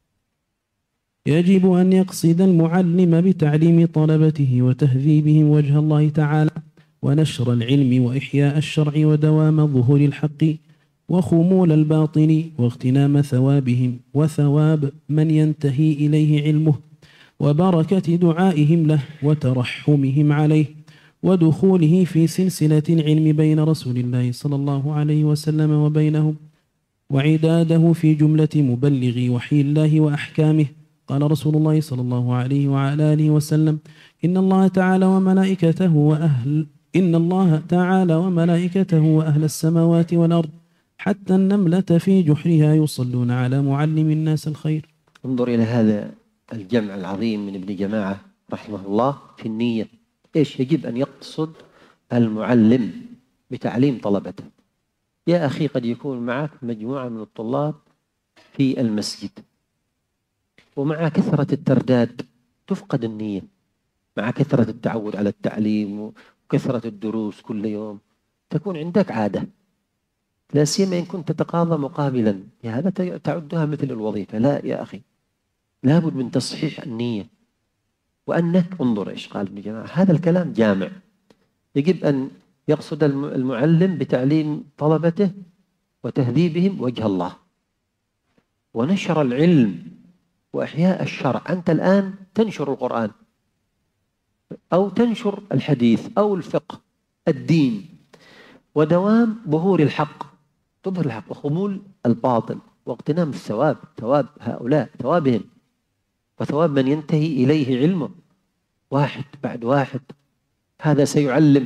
B: يجب أن يقصد المعلم بتعليم طلبته وتهذيبهم وجه الله تعالى، ونشر العلم وإحياء الشرع ودوام ظهور الحق وخمول الباطل واغتنام ثوابهم وثواب من ينتهي إليه علمه، وبركة دعائهم له وترحمهم عليه، ودخوله في سلسلة العلم بين رسول الله صلى الله عليه وسلم وبينهم، وعداده في جملة مبلغي وحي الله وأحكامه. قال رسول الله صلى الله عليه وعلى آله وسلم: إن الله تعالى وملائكته وأهل إن الله تعالى وملائكته وأهل السماوات والأرض حتى النملة في جحرها يصلون على معلم الناس الخير.
A: انظر إلى هذا الجمع العظيم من ابن جماعة رحمه الله في النية. إيش يجب أن يقصد المعلم بتعليم طلبته؟ يا أخي، قد يكون معك مجموعة من الطلاب في المسجد، ومع كثرة الترداد تفقد النية، مع كثرة التعود على التعليم وكثرة الدروس كل يوم تكون عندك عادة، لا سيما إن كنت تتقاضى مقابلا، يا هذا تعدها مثل الوظيفة. لا يا أخي، لابد من تصحيح النية، وأنك انظر إيش قال ابن جماعة. هذا الكلام جامع. يجب أن يقصد المعلم بتعليم طلبته وتهذيبهم وجه الله، ونشر العلم وإحياء الشرع. أنت الآن تنشر القرآن أو تنشر الحديث أو الفقه الدين، ودوام ظهور الحق، تظهر الحق وخمول الباطل واغتنام الثواب، ثواب هؤلاء، ثوابهم وثواب من ينتهي إليه علمه، واحد بعد واحد. هذا سيعلم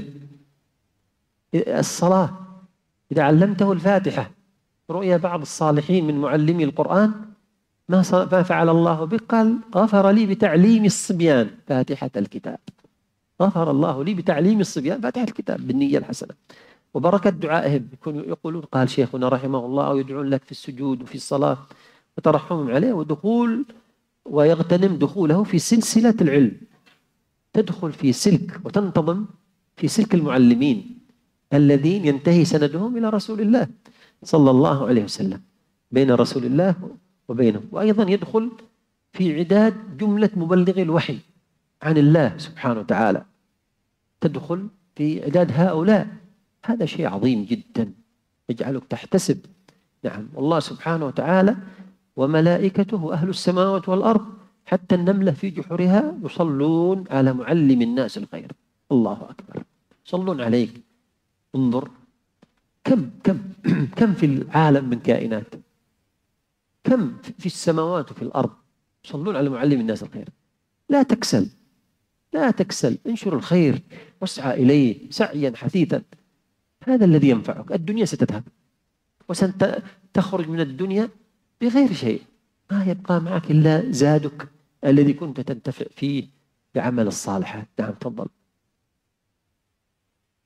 A: الصلاة إذا علمته الفاتحة. رؤيا بعض الصالحين من معلمي القرآن ما فعل الله به، قال: غفر لي بتعليم الصبيان فاتحة الكتاب. غفر الله لي بتعليم الصبيان فاتحة الكتاب بالنية الحسنة وبركة دعائهم. يكونوا يقولون قال شيخنا رحمه الله، أو يدعون لك في السجود وفي الصلاة وترحمهم عليه، ودخول ويغتنم دخوله في سلسلة العلم. تدخل في سلك وتنتظم في سلك المعلمين الذين ينتهي سندهم إلى رسول الله صلى الله عليه وسلم، بين رسول الله وبينه. وأيضا يدخل في عداد جملة مبلغي الوحي عن الله سبحانه وتعالى، تدخل في عداد هؤلاء. هذا شيء عظيم جدا يجعلك تحتسب. نعم، والله سبحانه وتعالى وملائكته أهل السماوات والأرض حتى النملة في جحرها يصلون على معلم الناس الخير. الله أكبر، يصلون عليك. انظر كم كم كم في العالم من كائنات، كم في السماوات وفي الأرض يصلون على معلم الناس الخير. لا تكسل، لا تكسل، انشر الخير واسعى إليه سعيا حثيثا. هذا الذي ينفعك. الدنيا ستذهب وستخرج من الدنيا بغير شيء، ما يبقى معك إلا زادك الذي كنت تنتفع فيه بعمل الصالحات. نعم تفضل.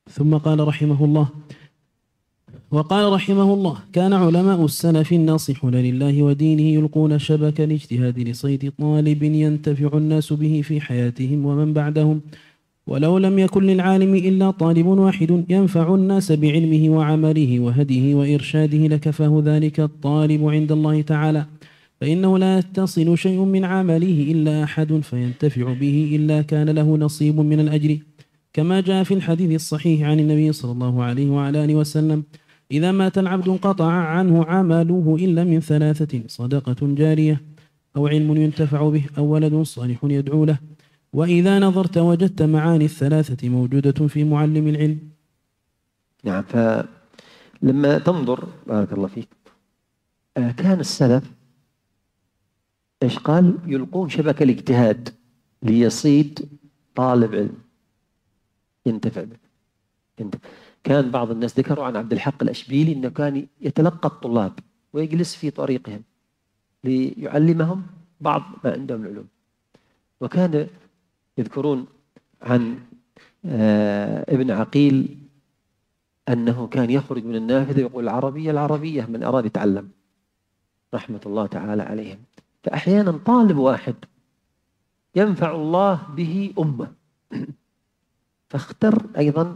B: ثم قال رحمه الله: وقال رحمه الله: كان علماء السلف الناصحون لله ودينه يلقون شبك الاجتهاد لصيد طالب ينتفع الناس به في حياتهم ومن بعدهم، ولو لم يكن للعالم إلا طالب واحد ينفع الناس بعلمه وعمله وهديه وإرشاده لكفاه ذلك الطالب عند الله تعالى، فإنه لا يتصل شيء من عمله إلا أحد فينتفع به إلا كان له نصيب من الأجر، كما جاء في الحديث الصحيح عن النبي صلى الله عليه وعلى آله وسلم: إذا مات العبد انقطع عنه عمله إلا من ثلاثة: صدقة جارية، أو علم ينتفع به، أو ولد صالح يدعو له. وإذا نظرت وجدت معاني الثلاثة موجودة في معلم العلم.
A: نعم. فلما تنظر بارك الله فيك، كان السلف إيش قال؟ يلقون شبك الاجتهاد ليصيد طالب علم ينتفع به. كان بعض الناس ذكروا عن عبد الحق الأشبيلي أنه كان يتلقى الطلاب ويجلس في طريقهم ليعلمهم بعض ما عندهم العلوم. وكان يذكرون عن ابن عقيل أنه كان يخرج من النافذة يقول: العربية العربية، من أراد يتعلم، رحمة الله تعالى عليهم. فأحيانا طالب واحد ينفع الله به أمة. فاختر أيضا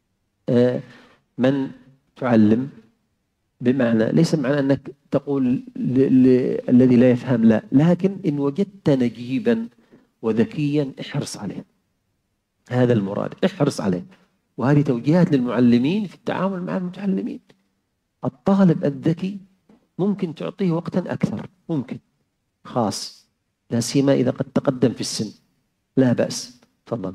A: من تعلم، بمعنى ليس معنى أنك تقول الذي لا يفهم لا، لكن إن وجدت نجيبا وذكيا احرص عليه، هذا المراد، احرص عليه. وهذه توجيهات للمعلمين في التعامل مع المتعلمين. الطالب الذكي ممكن تعطيه وقتا أكثر، ممكن خاص، لا سيما إذا قد تقدم في السن، لا بأس. تفضل.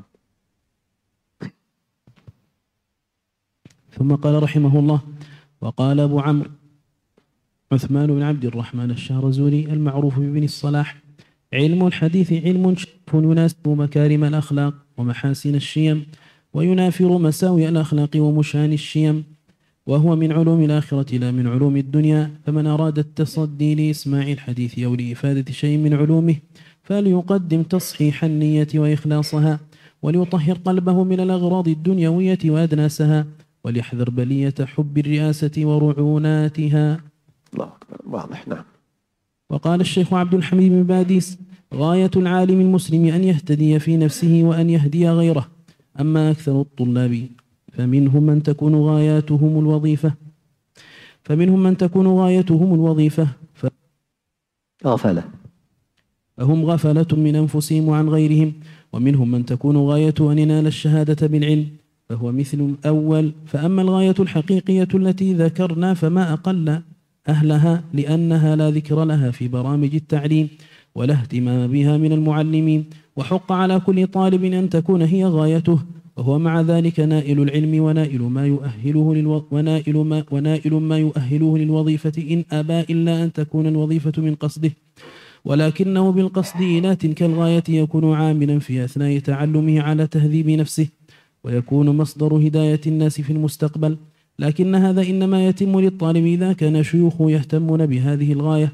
B: ثم قال رحمه الله: وقال أبو عمرو عثمان بن عبد الرحمن الشهرزوري المعروف بابن الصلاح: علم الحديث علم شريف يناسب مكارم الأخلاق ومحاسن الشيم، وينافر مساوئ الأخلاق ومشان الشيم، وهو من علوم الآخرة لا من علوم الدنيا. فمن أراد التصدي لإسماع الحديث أو لإفادة شيء من علومه فليقدم تصحيح النية وإخلاصها، وليطهر قلبه من الأغراض الدنيوية وأدناسها، وليحذر بلية حب الرئاسة ورعوناتها.
A: الله أكبر، واضح. نعم.
B: وقال الشيخ عبد الحميد بن باديس: غاية العالم المسلم أن يهتدي في نفسه وأن يهدي غيره. أما أكثر الطلاب فمنهم من تكون غاياتهم الوظيفة فمنهم من تكون غايتهم الوظيفة ف...
A: غفلة
B: فهم غفلة من أنفسهم وعن غيرهم. ومنهم من تكون غايته أن ينال الشهادة بالعلم فهو مثل الأول. فأما الغاية الحقيقية التي ذكرنا فما أقل أهلها، لأنها لا ذكر لها في برامج التعليم ولا اهتمام بها من المعلمين، وحق على كل طالب أن تكون هي غايته، وهو مع ذلك نائل العلم ونائل ما يؤهله للو... ونائل ما ونائل ما يؤهله للوظيفة، إن أبى إلا أن تكون الوظيفة من قصده، ولكنه بالقصد إلى تلك الغاية يكون عاملا في أثناء تعلمه على تهذيب نفسه، ويكون مصدر هداية الناس في المستقبل. لكن هذا إنما يتم للطالب إذا كان شيوخه يهتمون بهذه الغاية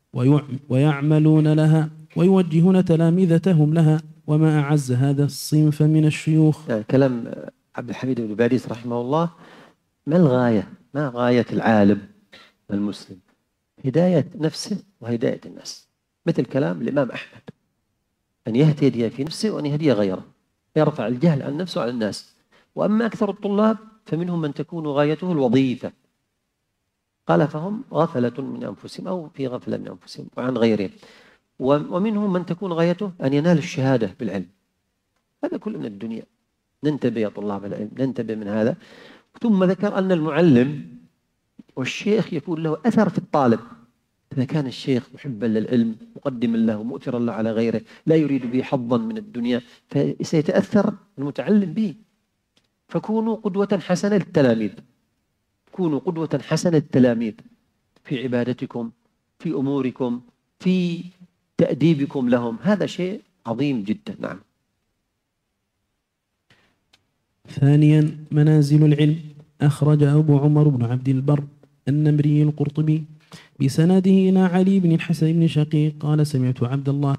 B: ويعملون لها ويوجهون تلامذتهم لها. وما أعز هذا الصنف من الشيوخ.
A: يعني كلام عبد الحميد بن باديس رحمه الله. ما الغاية؟ ما غاية العالم المسلم؟ هداية نفسه وهداية الناس، مثل كلام الإمام أحمد: أن يهتدي في نفسه وأن يهدي غيره، يرفع الجهل عن نفسه وعن الناس. وأما أكثر الطلاب فمنهم من تكون غايته الوظيفة، قال فهم غفلة من أنفسهم أو في غفلة من أنفسهم وعن غيرهم. ومنهم من تكون غايته أن ينال الشهادة بالعلم. هذا كله من الدنيا. ننتبه يا طلاب العلم، ننتبه من هذا. ثم ذكر أن المعلم والشيخ يكون له أثر في الطالب. إذا كان الشيخ محبا للعلم مقدما له مؤثرا له على غيره، لا يريد به حظا من الدنيا، فسيتأثر المتعلم به. فكونوا قدوة حسنة للتلاميذ، كونوا قدوة حسنة للتلاميذ في عبادتكم، في أموركم، في تأديبكم لهم. هذا شيء عظيم جدا. نعم.
B: ثانيا، منازل العلم. أخرج أبو عمر بن عبد البر النمري القرطبي بسنده إلى علي بن الحسن بن شقيق قال: سمعت عبد الله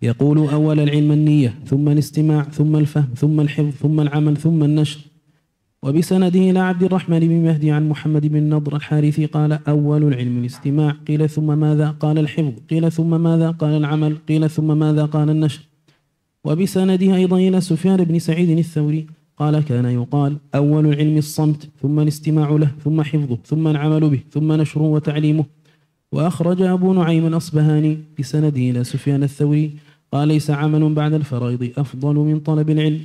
B: يقول أول العلم النية ثم الاستماع ثم الفهم ثم الحفظ ثم العمل ثم النشر. وبسنده إلى عبد الرحمن بن مهدي عن محمد بن نضر الحارثي قال أول العلم الاستماع، قيل ثم ماذا؟ قال الحفظ، قيل ثم ماذا؟ قال العمل، قيل ثم ماذا؟ قال النشر. وبسنده أيضا إلى سفيان بن سعيد الثوري قال كان يقال أول العلم الصمت ثم الاستماع له ثم حفظه ثم العمل به ثم نشره وتعليمه. وأخرج أبو نعيم الأصبهاني بسنده إلى سفيان الثوري قال ليس عمل بعد الفرائض أفضل من طلب العلم.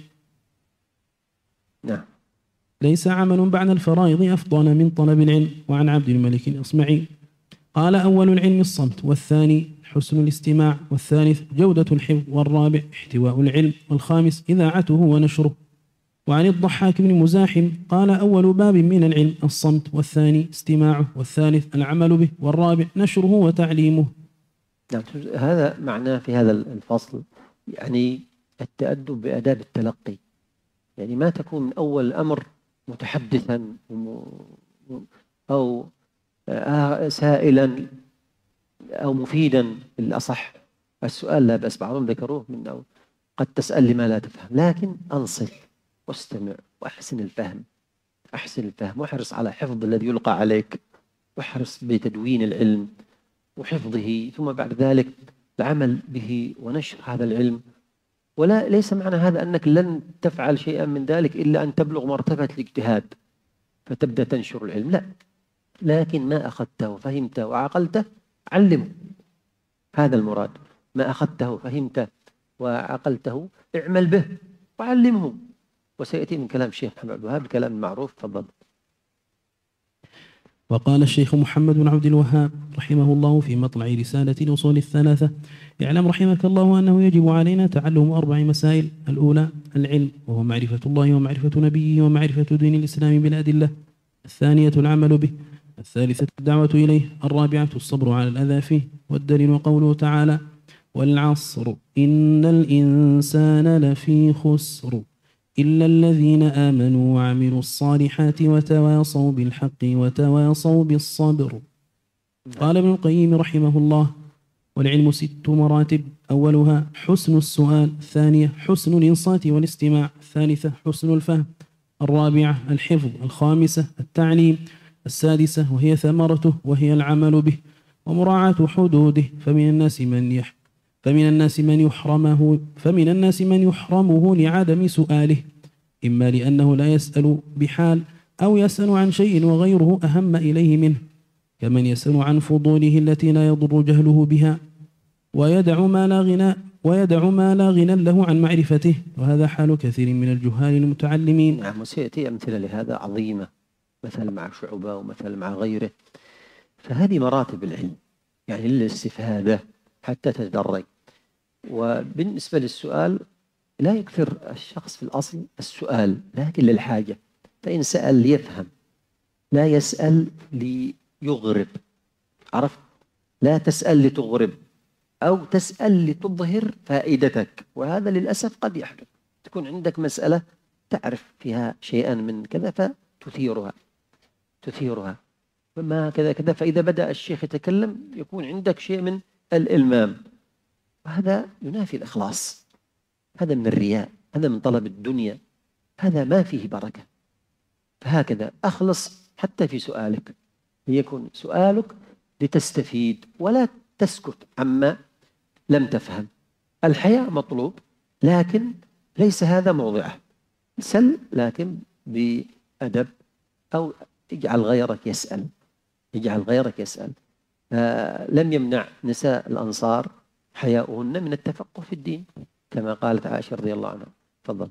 A: نعم.
B: ليس عمل بعد الفرائض أفضل من طلب العلم. وعن عبد الملك الأصمعي قال أول العلم الصمت، والثاني حسن الاستماع، والثالث جودة الحفظ، والرابع احتواء العلم، والخامس إذاعته ونشره. وعن الضحاك بن مزاحم قال أول باب من العلم الصمت، والثاني استماعه، والثالث العمل به، والرابع نشره وتعليمه.
A: نعم. هذا معناه في هذا الفصل يعني التأدب بآداب التلقي، يعني ما تكون من أول الأمر متحدثا أو سائلا أو مفيدا بالأصح. السؤال لا بأس، بعضهم ذكروه من أو قد تسأل لما لا تفهم، لكن أنصت واستمع وأحسن الفهم، أحسن الفهم واحرص على حفظ الذي يلقى عليك، واحرص بتدوين العلم وحفظه، ثم بعد ذلك العمل به ونشر هذا العلم. ولا ليس معنى هذا أنك لن تفعل شيئا من ذلك إلا أن تبلغ مرتبة الاجتهاد فتبدأ تنشر العلم، لا، لكن ما أخذته وفهمته وعقلته علمه، هذا المراد. ما أخذته وفهمته وعقلته اعمل به وعلمه. وسيأتي من كلام الشيخ محمد عبد الوهاب الكلام المعروف. تفضل.
B: وقال الشيخ محمد بن عبد الوهاب رحمه الله في مطلع رسالة الأصول الثلاثة: اعلم رحمك الله أنه يجب علينا تعلم أربع مسائل. الأولى العلم، وهو معرفة الله ومعرفة نبيه ومعرفة دين الإسلام بالأدلة. الثانية العمل به. الثالثة الدعوة إليه. الرابعة الصبر على الأذى فيه. والدليل قوله تعالى: والعصر إن الإنسان لفي خسر إلا الذين آمنوا وعملوا الصالحات وتواصوا بالحق وتواصوا بالصبر. قال ابن القيم رحمه الله: والعلم ست مراتب: أولها حسن السؤال، الثانية حسن الإنصات والاستماع، الثالثة حسن الفهم، الرابعة الحفظ، الخامسة التعليم، السادسة وهي ثمرته وهي العمل به ومراعاة حدوده. فمن الناس من يح فمن الناس من يحرمه فمن الناس من يحرمه لعدم سؤاله، إما لأنه لا يسأل بحال أو يسأل عن شيء وغيره أهم إليه منه، كمن يسأل عن فضوله التي لا يضر جهله بها ويدع ما لا غنى ويدع ما لا غنى له عن معرفته، وهذا حال كثير من الجهال المتعلمين.
A: نعم. وسيأتي أمثلة لهذا عظيمة، مثل مع شعبة ومثل مع غيره. فهذه مراتب العلم يعني للاستفادة حتى تتدرج. وبالنسبة للسؤال لا يكثر الشخص في الأصل السؤال، لكن للحاجة، فإن سأل ليفهم، لا يسأل ليغرب. عرفت؟ لا تسأل لتغرب أو تسأل لتظهر فائدتك، وهذا للأسف قد يحدث. تكون عندك مسألة تعرف فيها شيئا من كذا فتثيرها تثيرها فما كذا كذا، فإذا بدأ الشيخ يتكلم يكون عندك شيء من الإلمام، وهذا ينافي الإخلاص، هذا من الرياء، هذا من طلب الدنيا، هذا ما فيه بركة. فهكذا أخلص حتى في سؤالك، ليكن سؤالك لتستفيد ولا تسكت عما لم تفهم. الحياء مطلوب لكن ليس هذا موضعه، سل لكن بأدب، أو اجعل غيرك يسأل اجعل غيرك يسأل. آه لم يمنع نساء الأنصار حياؤهن من التفقه في الدين كما قالت عائشة رضي الله عنها. تفضل.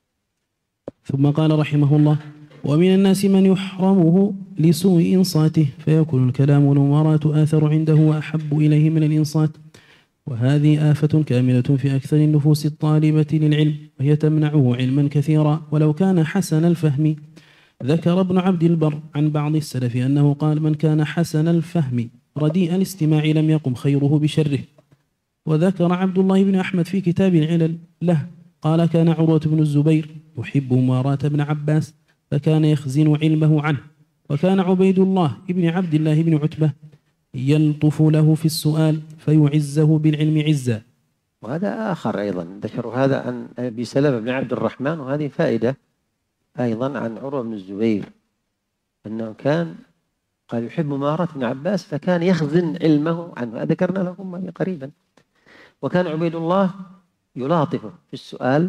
B: ثم قال رحمه الله: ومن الناس من يحرمه لسوء إنصاته، فيكون الكلام والممارات آثر عنده وأحب إليه من الإنصات، وهذه آفة كاملة في أكثر النفوس الطالبة للعلم، وهي تمنعه علما كثيرا ولو كان حسن الفهم. ذكر ابن عبد البر عن بعض السلف أنه قال: من كان حسن الفهم رديء الاستماع لم يقم خيره بشره. وذكر عبد الله بن أحمد في كتاب العلل له قال: كان عروة بن الزبير يحب مواراة ابن عباس فكان يخزن علمه عنه، وكان عبيد الله بن عبد الله بن عتبة يلطف له في السؤال فيعزه بالعلم عزا.
A: وهذا آخر أيضا ذكروا هذا عن أبي سلمة بن عبد الرحمن، وهذه فائدة أيضا عن عروة بن الزبير أنه كان قال يحب مهارة ابن عباس فكان يخزن علمه عنه، ذكرنا لكم قريبا. وكان عبيد الله يلاطفه في السؤال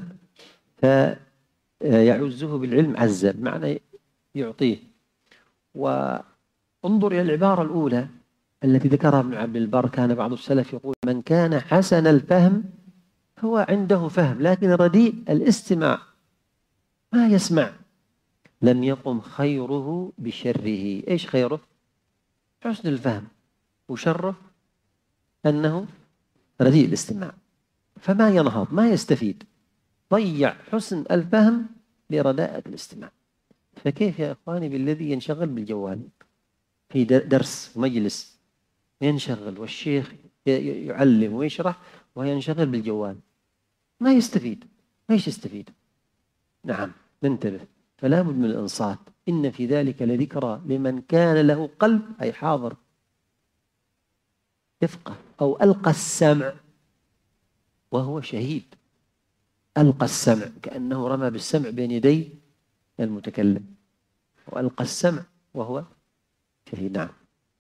A: فيعزه بالعلم عزة، بمعنى يعطيه. وانظر إلى العبارة الأولى التي ذكرها ابن عبد البر، كان بعض السلف يقول من كان حسن الفهم هو عنده فهم لكن رديء الاستماع، ما يسمع، لم يقم خيره بشره. إيش خيره؟ حسن الفهم، وشره أنه رديء الاستماع، فما ينهض ما يستفيد، ضيع حسن الفهم لرداءة الاستماع. فكيف يا إخواني بالذي ينشغل بالجوال في درس ومجلس، ينشغل والشيخ يعلم ويشرح وينشغل بالجوال، ما يستفيد، ما يستفيد. نعم ننتبه، فلا بد من الإنصات. إن في ذلك لذكرى لمن كان له قلب، أي حاضر يفقه، أو ألقى السمع وهو شهيد. ألقى السمع كأنه رمى بالسمع بين يدي المتكلم، وألقى السمع وهو شهيد. نعم.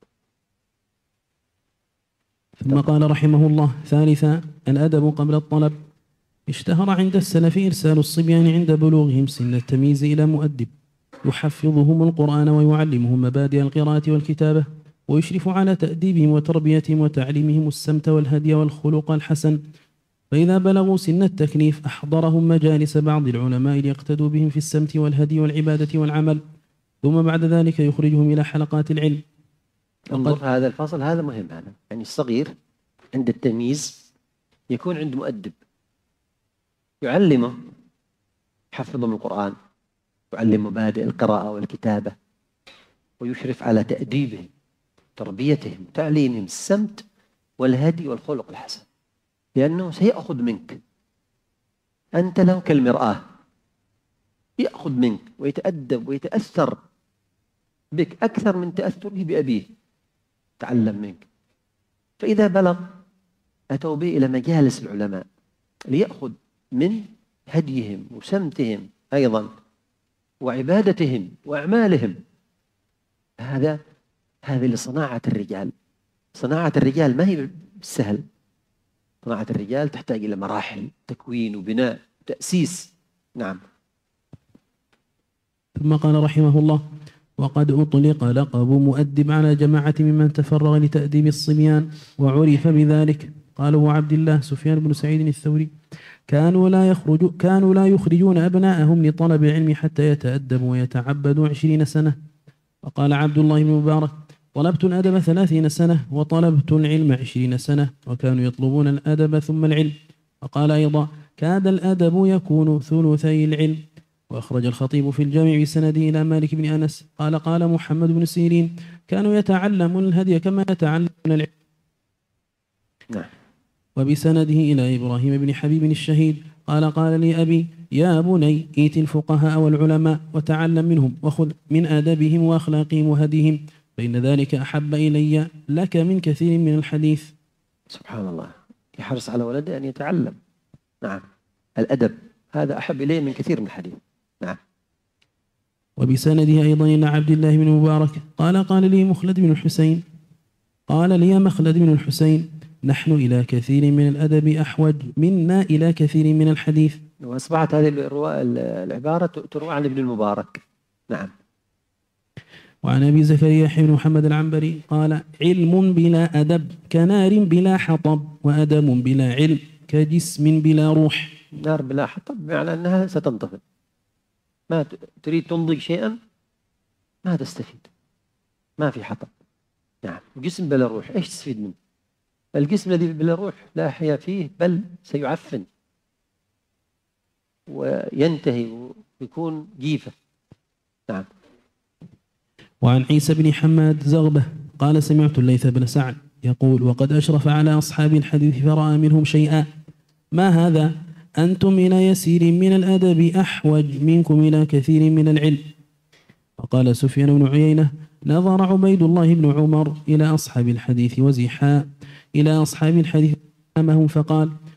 B: ثم قال رحمه الله: ثالثا الأدب قبل الطلب. اشتهر عند السلف إرسال الصبيان عند بلوغهم سن التمييز إلى مؤدب يحفظهم القرآن ويعلمهم مبادئ القراءة والكتابة، ويشرف على تأديبهم وتربيتهم وتعليمهم السمت والهدي والخلق الحسن. فإذا بلغوا سن التكليف أحضرهم مجالس بعض العلماء ليقتدوا بهم في السمت والهدي والعبادة والعمل، ثم بعد ذلك يخرجهم إلى حلقات العلم.
A: انظر هذا الفصل، هذا مهم. هذا يعني الصغير عند التمييز يكون عنده مؤدب يعلمه، يحفظهم القرآن، يعلم مبادئ القراءة والكتابة، ويشرف على تأديبهم، تربيتهم، تعليمهم السمت والهدي والخلق الحسن، لأنه سيأخذ منك، أنت له كالمرآة، يأخذ منك ويتأدب ويتأثر بك أكثر من تأثره بأبيه، تعلم منك. فإذا بلغ أتوا به إلى مجالس العلماء ليأخذ من هديهم وسمتهم أيضا وعبادتهم وأعمالهم. هذا هذه لصناعة الرجال. صناعة الرجال ما هي بالسهل، صناعة الرجال تحتاج إلى مراحل تكوين وبناء وتأسيس. نعم.
B: ثم قال رحمه الله: وقد أطلق لقب مؤدب على جماعة ممن تفرغ لتأديب الصبيان وعرف بذلك. قاله عبد الله سفيان بن سعيد الثوري: كانوا لا يخرجوا كانوا لا يخرجون أبناءهم لطلب العلم حتى يتأدبوا ويتعبدوا عشرين سنة. وقال عبد الله بن مبارك: طلبت الأدب ثلاثين سنة وطلبت العلم عشرين سنة، وكانوا يطلبون الأدب ثم العلم. وقال أيضا: كاد الأدب يكون ثلثي العلم. وأخرج الخطيب في الجامع بسنده إلى مالك بن أنس قال: قال محمد بن سيرين: كانوا يتعلمون الهدي كما يتعلمون العلم.
A: نعم.
B: وبسنده إلى إبراهيم بن حبيب الشهيد قال: قال لي أبي: يا بني إيت الفقهاء والعلماء وتعلم منهم، وخذ من آدابهم وأخلاقهم وهديهم، فإن ذلك أحب إلي لك من كثير من الحديث.
A: سبحان الله، يحرص على ولده أن يتعلم. نعم، الأدب هذا أحب إليه من كثير من الحديث. نعم.
B: وبسنده أيضا إلى عبد الله بن مبارك قال: قال لي مخلد بن الحسين قال لي مخلد بن الحسين: نحن إلى كثير من الأدب أحوج منا إلى كثير من الحديث.
A: وأصبحت هذه العبارة تروى عن ابن المبارك. نعم.
B: وعن أبي زكريا يحيى بن محمد العنبري قال: علم بلا أدب كنار بلا حطب، وأدب بلا علم كجسم بلا روح.
A: نار بلا حطب بمعنى أنها ستنطفئ، ما تريد تنضج شيئا ما تستفيد، ما في حطب. نعم. جسم بلا روح، إيش تستفيد منه؟ الجسم الذي بلا روح لا حياة فيه، بل سيعفن وينتهي ويكون جيفة. نعم.
B: وعن عيسى بن حماد زغبة قال: سمعت الليث بن سعد يقول: وقد أشرف على أصحاب الحديث فرأى منهم شيئا. ما هذا؟ أنتم إلى يسير من الأدب أحوج منكم إلى كثير من العلم. وقال سفيان بن عيينة: نظر عبيد الله بن عمر إلى أصحاب الحديث وزحاء إلى أصحاب الحديث أمامهم فقال: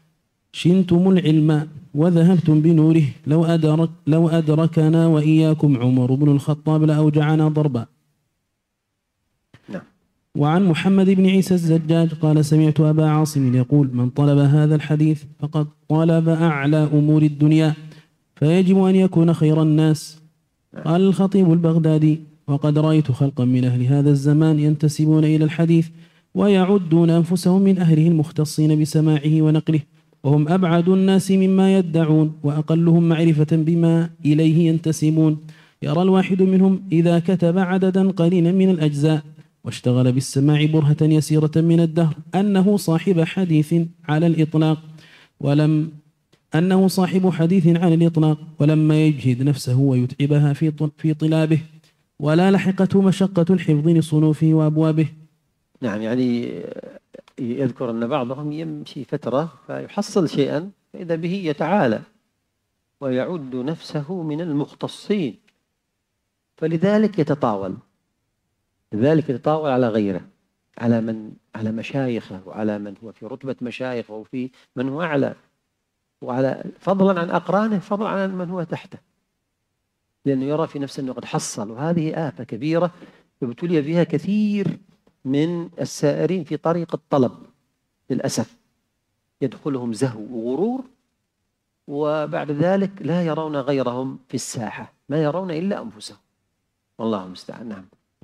B: شنتم العلم وذهبتم بنوره لو, أدرك لو أدركنا وإياكم عمر بن الخطاب لأوجعنا ضربا.
A: نعم.
B: وعن محمد بن عيسى الزجاج قال سمعت أبا عاصم يقول من طلب هذا الحديث فقد طلب أعلى أمور الدنيا فيجب أن يكون خير الناس. قال الخطيب البغدادي وقد رأيت خلقا من أهل هذا الزمان ينتسبون إلى الحديث ويعدون أنفسهم من أهله المختصين بسماعه ونقله، وهم أبعد الناس مما يدعون وأقلهم معرفة بما إليه ينتسبون. يرى الواحد منهم إذا كتب عددا قليلا من الأجزاء واشتغل بالسماع برهة يسيرة من الدهر أنه صاحب حديث على الإطلاق ولم أنه صاحب حديث على الإطلاق ولما يجهد نفسه ويتعبها في في طلابه ولا لحقته مشقة الحفظ لصنوفه وأبوابه.
A: نعم، يعني يذكر أن بعضهم يمشي فترة فيحصل شيئا فإذا به يتعالى ويعد نفسه من المختصين، فلذلك يتطاول لذلك يتطاول على غيره، على من على مشايخه وعلى من هو في رتبة مشايخه وفي من هو أعلى، وعلى فضلا عن أقرانه، فضلا عن من هو تحته، لأنه يرى في نفسه أنه قد حصل. وهذه آفة كبيرة يبتلي بها كثير من السائرين في طريق الطلب للأسف، يدخلهم زهو وغرور وبعد ذلك لا يرون غيرهم في الساحة، ما يرون إلا أنفسهم، والله المستعان. نعم.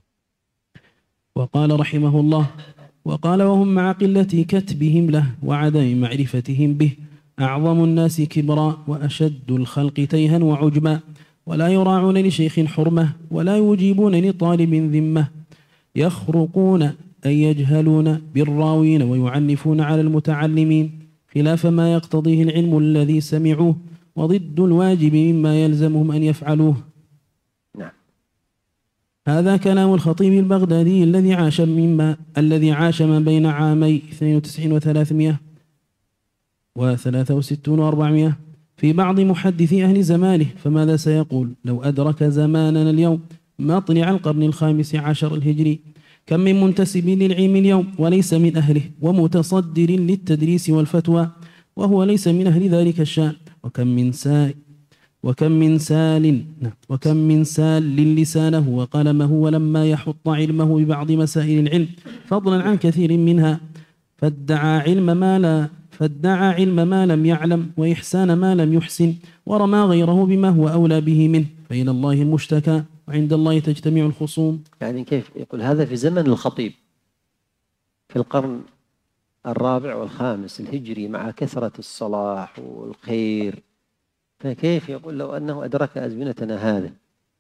B: وقال رحمه الله وقال وهم مع قلة كتبهم له وعدم معرفتهم به أعظم الناس كبرا وأشد الخلق تيها وعجبا، ولا يراعون لشيخ حرمة ولا يجيبون لطالب ذمة، يخرقون أي يجهلون بالراوين ويعنفون على المتعلمين خلاف ما يقتضيه العلم الذي سمعوه وضد الواجب مما يلزمهم أن يفعلوه.
A: نعم.
B: هذا كلام الخطيب البغدادي الذي عاش مما الذي عاش ما بين عامي اثنين وتسعين وثلاثمائة وثلاثة وستون وأربعمائة في بعض محدثي أهل زمانه، فماذا سيقول لو أدرك زماننا اليوم مطلع القرن الخامس عشر الهجري؟ كم من منتسب للعلم اليوم وليس من أهله، ومتصدر للتدريس والفتوى وهو ليس من أهل ذلك الشأن، وكم من سائل وكم من سال وكم من سال لسانه وقلمه ولما يحط علمه ببعض مسائل العلم فضلا عن كثير منها فادعى علم ما لا فادعى علم ما لم يعلم وإحسان ما لم يحسن ورمى غيره بما هو أولى به منه، فإلى الله المشتكى وعند الله تجتمع الخصوم.
A: يعني كيف يقول هذا في زمن الخطيب في القرن الرابع والخامس الهجري مع كثرة الصلاح والخير، فكيف يقول لو أنه أدرك أزمنتنا هذا؟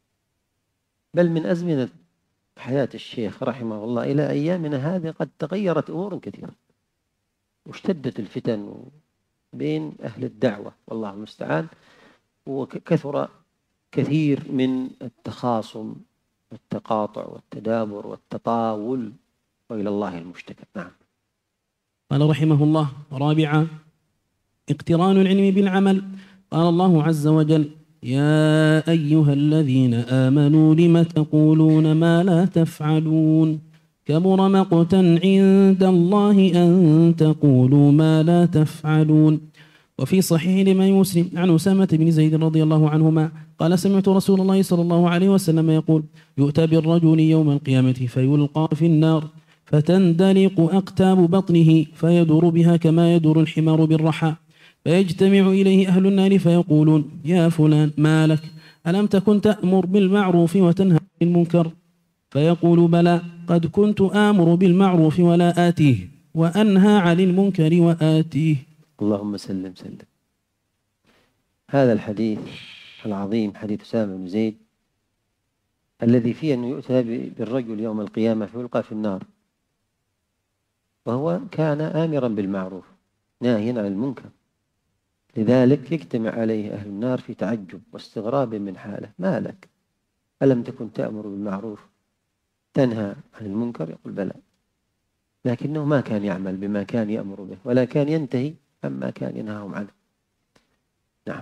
A: بل من أزمنة حياة الشيخ رحمه الله إلى أيامنا هذه قد تغيرت أمور كثيرة واشتدت الفتن بين أهل الدعوة والله المستعان، وكثر كثير من التخاصم والتقاطع والتدابر والتطاول وإلى الله المشتكى. نعم.
B: قال رحمه الله رابعا اقتران العلم بالعمل. قال الله عز وجل يا أيها الذين آمنوا لم تقولون ما لا تفعلون كبر مقتا عند الله أن تقولوا ما لا تفعلون. وفي صحيح لما مسلم عن أسامة بن زيد رضي الله عنهما قال سمعت رسول الله صلى الله عليه وسلم يقول يؤتى بالرجل يوم القيامة فيلقى في النار فتندلق أقتاب بطنه فيدور بها كما يدور الحمار بالرحى، فيجتمع إليه أهل النار فيقولون يا فلان ما لك ألم تكن تأمر بالمعروف وتنهى عن المنكر؟ فيقول بلى قد كنت آمر بالمعروف ولا آتيه وأنهى عن المنكر وآتيه.
A: اللهم سلم سلم. هذا الحديث العظيم حديث أسامة بن زيد الذي فيه أنه يؤتى بالرجل يوم القيامة فيلقى في النار وهو كان آمرا بالمعروف ناهيا عن المنكر، لذلك يجتمع عليه أهل النار في تعجب واستغراب من حاله، ما لك ألم تكن تأمر بالمعروف تنهى عن المنكر؟ يقول بلى، لكنه ما كان يعمل بما كان يأمر به ولا كان ينتهي عما كان ينهاهم عنه. نعم.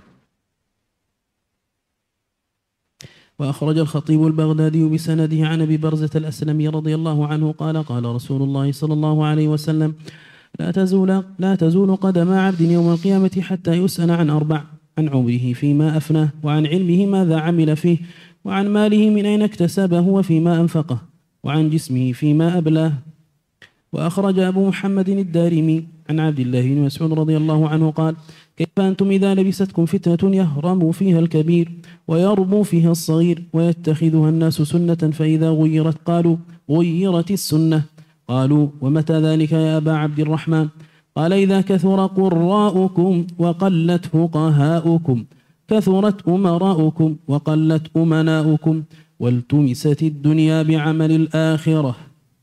B: وأخرج الخطيب البغدادي بسنده عن أبي برزة الأسلمي رضي الله عنه قال قال رسول الله صلى الله عليه وسلم لا تزول, لا تزول قدم عبد يوم القيامة حتى يسأل عن أربع: عن عمره فيما أفناه، وعن علمه ماذا عمل فيه، وعن ماله من أين اكتسبه وفيما أنفقه، وعن جسمه فيما أبلاه. وأخرج أبو محمد الدارمي عن عبد الله بن مسعود رضي الله عنه قال: كيف أنتم إذا لبستكم فتنة يهرم فيها الكبير ويربو فيها الصغير ويتخذها الناس سنة، فإذا غيرت قالوا: غيرت السنة. قالوا: ومتى ذلك يا أبا عبد الرحمن؟ قال: إذا كثر قراؤكم وقلت فقهاؤكم، كثرت أمراؤكم وقلت أمناؤكم، والتمست الدنيا بعمل الآخرة.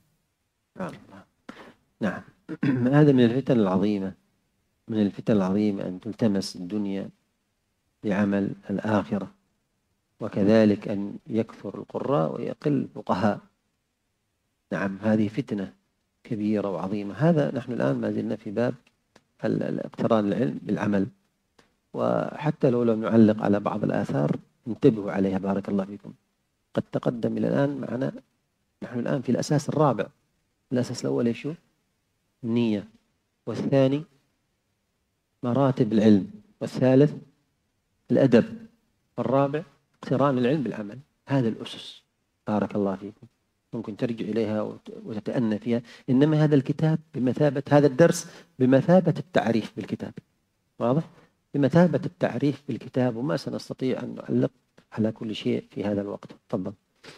A: نعم. هذا من الفتن العظيمة، من الفتن العظيمة أن تلتمس الدنيا بعمل الآخرة، وكذلك أن يكثر القراء ويقل الفقهاء. نعم، هذه فتنة كبيرة وعظيمة. هذا نحن الآن ما زلنا في باب اقتران العلم بالعمل، وحتى لو لم نعلق على بعض الآثار انتبهوا عليها بارك الله فيكم. قد تقدم إلى الآن معنا، نحن الآن في الأساس الرابع. الأساس الأول إيش هو؟ النية، والثاني مراتب العلم، والثالث الأدب، والرابع اقتران العلم بالعمل. هذا الأسس بارك الله فيكم، ممكن ترجع إليها وتتأنى فيها. إنما هذا الكتاب بمثابة، هذا الدرس بمثابة التعريف بالكتاب، واضح؟ بمثابة التعريف بالكتاب، وما سنستطيع أن نعلق على كل شيء في هذا الوقت. تفضل.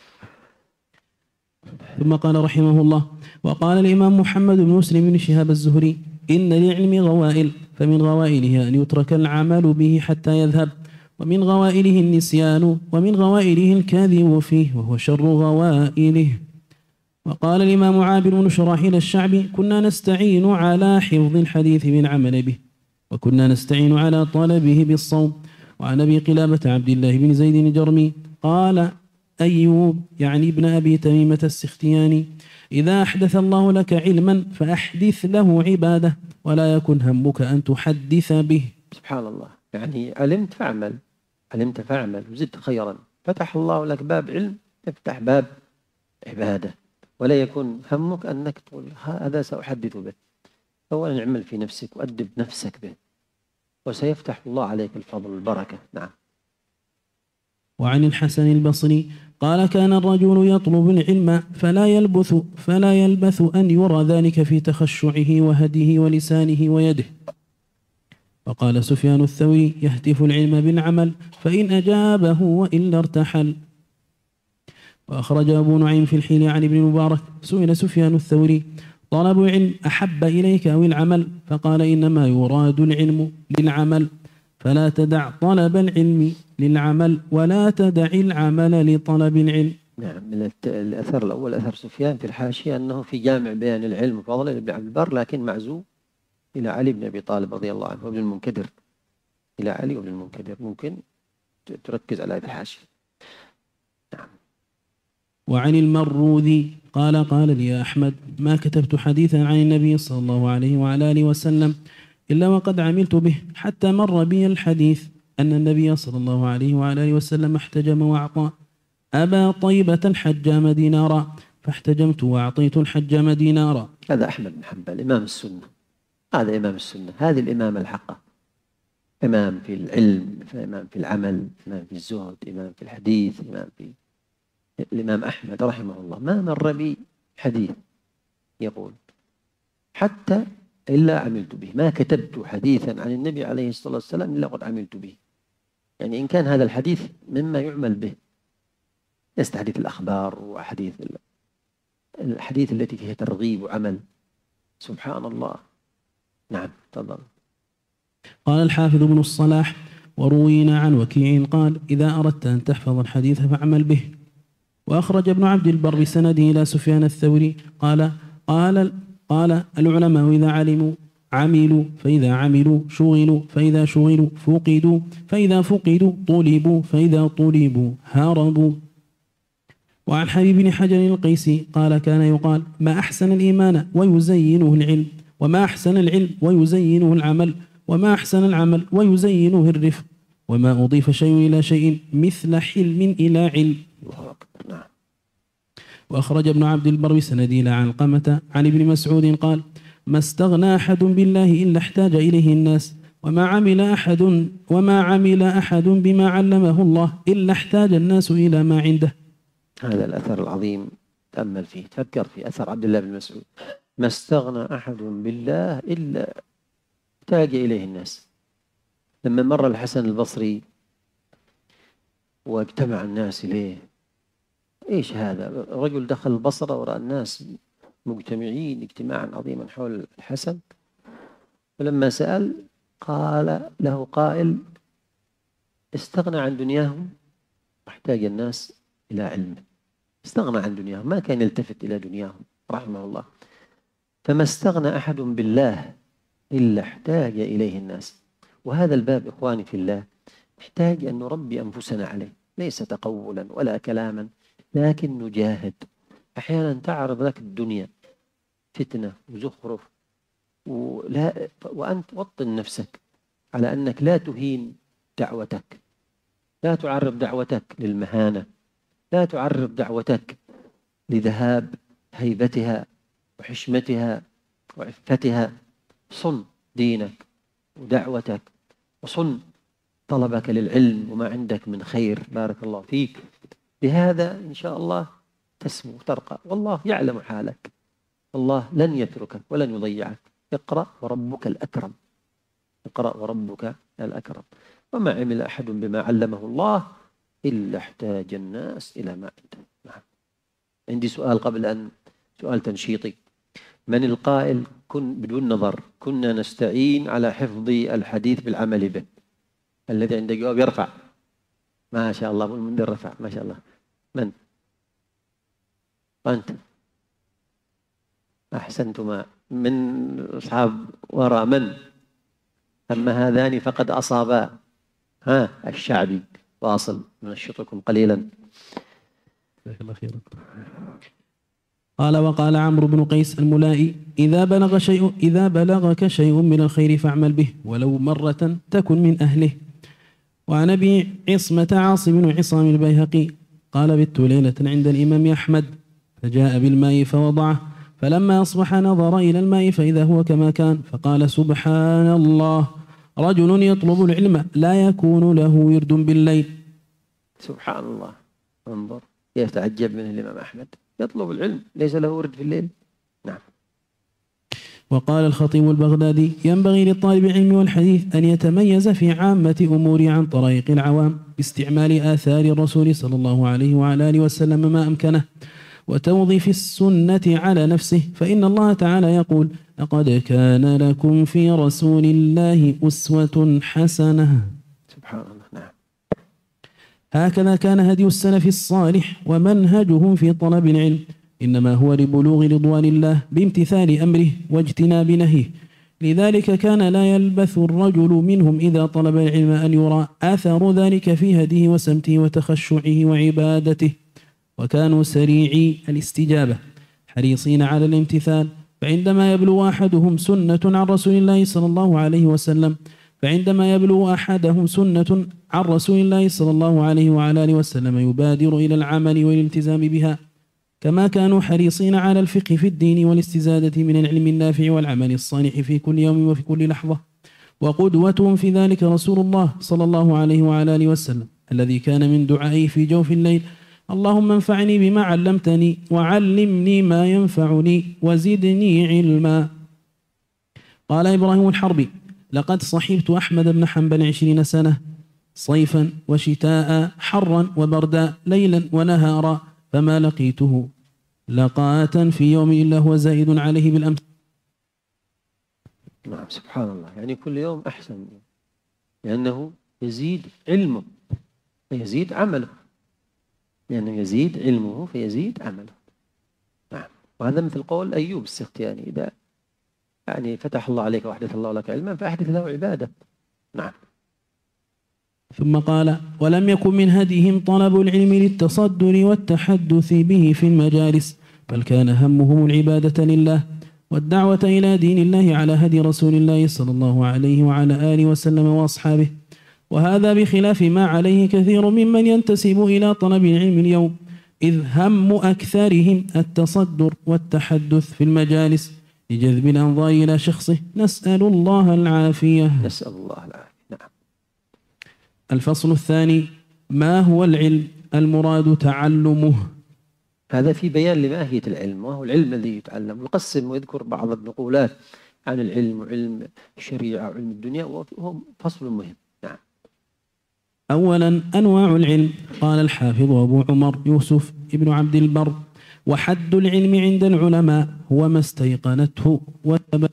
B: ثم قال رحمه الله: وقال الإمام محمد بن مسلم بن شهاب الزهري: إن للعلم غوائل، فمن غوائله أن يترك العمل به حتى يذهب، ومن غوائله النسيان، ومن غوائله الكاذب فيه، وهو شر غوائله. وقال الإمام عابر بن شراحيل الشعبي: كنا نستعين على حفظ الحديث بالعمل به، وكنا نستعين على طلبه بالصوم. وعن أبي قلابة عبد الله بن زيد الجرمي قال أيوب يعني ابن أبي تميمة السختياني: إذا أحدث الله لك علما فأحدث له عبادة، ولا يكن همك أن تحدث به.
A: سبحان الله، يعني علمت فاعمل، علمت فاعمل وزدت خيرا، فتح الله لك باب علم، افتح باب عبادة، ولا يكون همك أنك تقول هذا سأحدث به. أولا اعمل في نفسك وأدب نفسك به، وسيفتح الله عليك الفضل والبركة. نعم.
B: وعن الحسن البصري قال: كان الرجل يطلب العلم فلا يلبث فلا يلبث أن يرى ذلك في تخشعه وهديه ولسانه ويده. وقال سفيان الثوري: يهتف العلم بالعمل، فإن أجابه وإلا ارتحل. وأخرج أبو نعيم في الحيل عن ابن المبارك: سئل سفيان الثوري: طلب علم أحب إليك أو العمل؟ فقال: إنما يراد العلم للعمل، فلا تدع طلب العلم للعمل، ولا تدع العمل لطلب العلم.
A: نعم. من الأثر الأول أثر سفيان في الحاشية أنه في جامع بيان العلم وفضله لابن عبد البر، لكن معزو إلى علي بن أبي طالب رضي الله عنه وابن المنكدر، إلى علي وابن المنكدر. ممكن تركز على هذه الحاشية. نعم.
B: وعن المروذي قال: قال لي أحمد: ما كتبت حديثا عن النبي صلى الله عليه وعلى آله وسلم إلا وقد عملت به، حتى مر بي الحديث أن النبي صلى الله عليه وعلى آله وسلم احتجم وأعطى أبا طيبة الحجام دينارا، فاحتجمت وأعطيت الحجام دينارا.
A: هذا أحمد بن حنبل إمام السنة، هذا إمام السنة، هذه الإمامة الحقة. إمام في العلم، إمام في العمل، إمام في الزهد، إمام في الحديث، إمام في الإمام أحمد رحمه الله ما مر بي حديث يقول حتى إلا عملت به، ما كتبت حديثا عن النبي عليه الصلاة والسلام إلا قد عملت به. يعني إن كان هذا الحديث مما يعمل به، ليس حديث الأخبار وحديث الحديث التي فيها ترغيب وعمل. سبحان الله. نعم. تفضل.
B: قال الحافظ ابن الصلاح: وروينا عن وكيع قال: إذا أردت أن تحفظ الحديث فاعمل به. وأخرج ابن عبد البر بسنده إلى سفيان الثوري قال: قال قال العلماء إذا علموا عملوا، فإذا عملوا شغلوا، فإذا شغلوا فقدوا، فإذا فقدوا طلبوا، فإذا طلبوا هربوا. وعن حبيب بن حجر القيسي قال: كان يقال: ما أحسن الإيمان ويزينه العلم، وما أحسن العلم ويزينه العمل، وما أحسن العمل ويزينه الرفق، وما أضيف شيء إلى شيء مثل حلم إلى علم.
A: الله أكبر. نعم.
B: وأخرج ابن عبد البر بسنده إلى علقمة عن ابن مسعود قال: ما استغنى أحد بالله إلا احتاج إليه الناس، وما عمل أحد وما عمل أحد بما علمه الله إلا احتاج الناس إلى ما عنده.
A: هذا الأثر العظيم تأمل فيه، تفكر في أثر عبد الله بن مسعود. ما استغنى أحد بالله إلا احتاج إليه الناس. لما مر الحسن البصري واجتمع الناس إليه، إيش هذا؟ رجل دخل البصرة ورأى الناس مجتمعين اجتماعا عظيما حول الحسن، ولما سأل قال له قائل: استغنى عن دنياهم واحتاج الناس إلى علمه. استغنى عن دنياهم، ما كان يلتفت إلى دنياهم رحمه الله. فما استغنى أحد بالله إلا احتاج إليه الناس. وهذا الباب إخواني في الله نحتاج أن نربي أنفسنا عليه، ليس تقولا ولا كلاما، لكن نجاهد. أحيانا تعرض لك الدنيا فتنة وزخرف، ولا وأنت وطن نفسك على أنك لا تهين دعوتك، لا تعرض دعوتك للمهانة، لا تعرض دعوتك لذهاب هيبتها وحشمتها وعفتها. صن دينك ودعوتك، وصن طلبك للعلم وما عندك من خير، بارك الله فيك. بهذا إن شاء الله تسمو وترقى، والله يعلم حالك، الله لن يتركك ولن يضيعك. اقرأ وربك الأكرم، اقرأ وربك الأكرم. وما عمل أحد بما علمه الله إلا احتاج الناس إلى ما عنده. نعم. عندي سؤال قبل أن سؤال تنشيطي. من القائل كن بدون نظر كنا نستعين على حفظ الحديث بالعمل به؟ الذي عنده جواب يرفع. ما شاء الله، أبو المنذر رفع، ما شاء الله. من؟ أنت. أحسنتما. من أصحاب وراء من؟ أما هذان فقد أصابا. ها الشعبي. واصل، ننشطكم قليلا.
B: جزاك الله خيرا. قال: وقال عمرو بن قيس الملائي: إذا بلغ شيء إذا بلغك شيء من الخير فاعمل به ولو مرة تكن من أهله. وعن أبي عصمة عاصم بن عصام البيهقي قال: بت ليلة عند الإمام أحمد فجاء بالماء فوضعه، فلما أصبح نظر إلى الماء فإذا هو كما كان، فقال: سبحان الله، رجل يطلب العلم لا يكون له ورد بالليل.
A: سبحان الله، انظر يتعجب من الإمام أحمد، يطلب العلم ليس له ورد في الليل. نعم.
B: وقال الخطيب البغدادي: ينبغي للطالب العلم والحديث أن يتميز في عامة أمور عن طريق العوام باستعمال آثار الرسول صلى الله عليه وعلى آله وسلم ما أمكنه، وتوظيف السنة على نفسه، فإن الله تعالى يقول: لقد كان لكم في رسول الله أسوة حسنة.
A: سبحان الله. نعم.
B: هكذا كان هدي السلف الصالح ومنهجهم في طلب العلم، إنما هو لبلوغ رضوان الله بامتثال أمره واجتناب نهيه. لذلك كان لا يلبث الرجل منهم إذا طلب العلم أن يرى آثار ذلك في هديه وسمته وتخشعه وعبادته، وكانوا سريعي الاستجابة حريصين على الامتثال. فعندما يبلغ أحدهم سنة عن رسول الله صلى الله عليه وسلم فعندما يبلغ أحدهم سنة عن رسول الله صلى الله عليه وعلى آله وسلم يبادر إلى العمل والالتزام بها، كما كانوا حريصين على الفقه في الدين والاستزادة من العلم النافع والعمل الصالح في كل يوم وفي كل لحظة. وقدوتهم في ذلك رسول الله صلى الله عليه وعلى آله وسلم، الذي كان من دعائه في جوف الليل: اللهم انفعني بما علمتني وعلمني ما ينفعني وزدني علما. قال إبراهيم الحربي: لقد صحبت أحمد بن حنبل عشرين سنة، صيفا وشتاء، حرا وبردا، ليلا ونهارا، فما لقيته لقاة في يوم إلا هو زائد عليه بالأمس.
A: نعم. سبحان الله، يعني كل يوم أحسن، لأنه يزيد علمه فيزيد عمله، لأنه يزيد علمه فيزيد عمله. نعم. وهذا مثل قول أيوب السختياني: إذا يعني فتح الله عليك وأحدث الله لك علما فأحدث له عبادة. نعم.
B: ثم قال: ولم يكن من هديهم طلب العلم للتصدر والتحدث به في المجالس، بل كان همهم العبادة لله والدعوة إلى دين الله على هدي رسول الله صلى الله عليه وعلى آله وسلم وأصحابه. وهذا بخلاف ما عليه كثير ممن ينتسب إلى طلب العلم اليوم، إذ هم أكثرهم التصدر والتحدث في المجالس، لجذب الأنظار إلى شخصه، نسأل الله العافية.
A: نسأل الله العافية. نعم.
B: الفصل الثاني: ما هو العلم المراد تعلمه؟
A: هذا في بيان لماهية العلم، وهو العلم الذي يتعلم. يقسم ويذكر بعض النقولات عن العلم وعلم الشريعة وعلم الدنيا، وهو فصل مهم. نعم.
B: أولا أنواع العلم. قال الحافظ أبو عمر يوسف ابن عبد البر: وحد العلم عند العلماء هو ما استيقنته وتبين.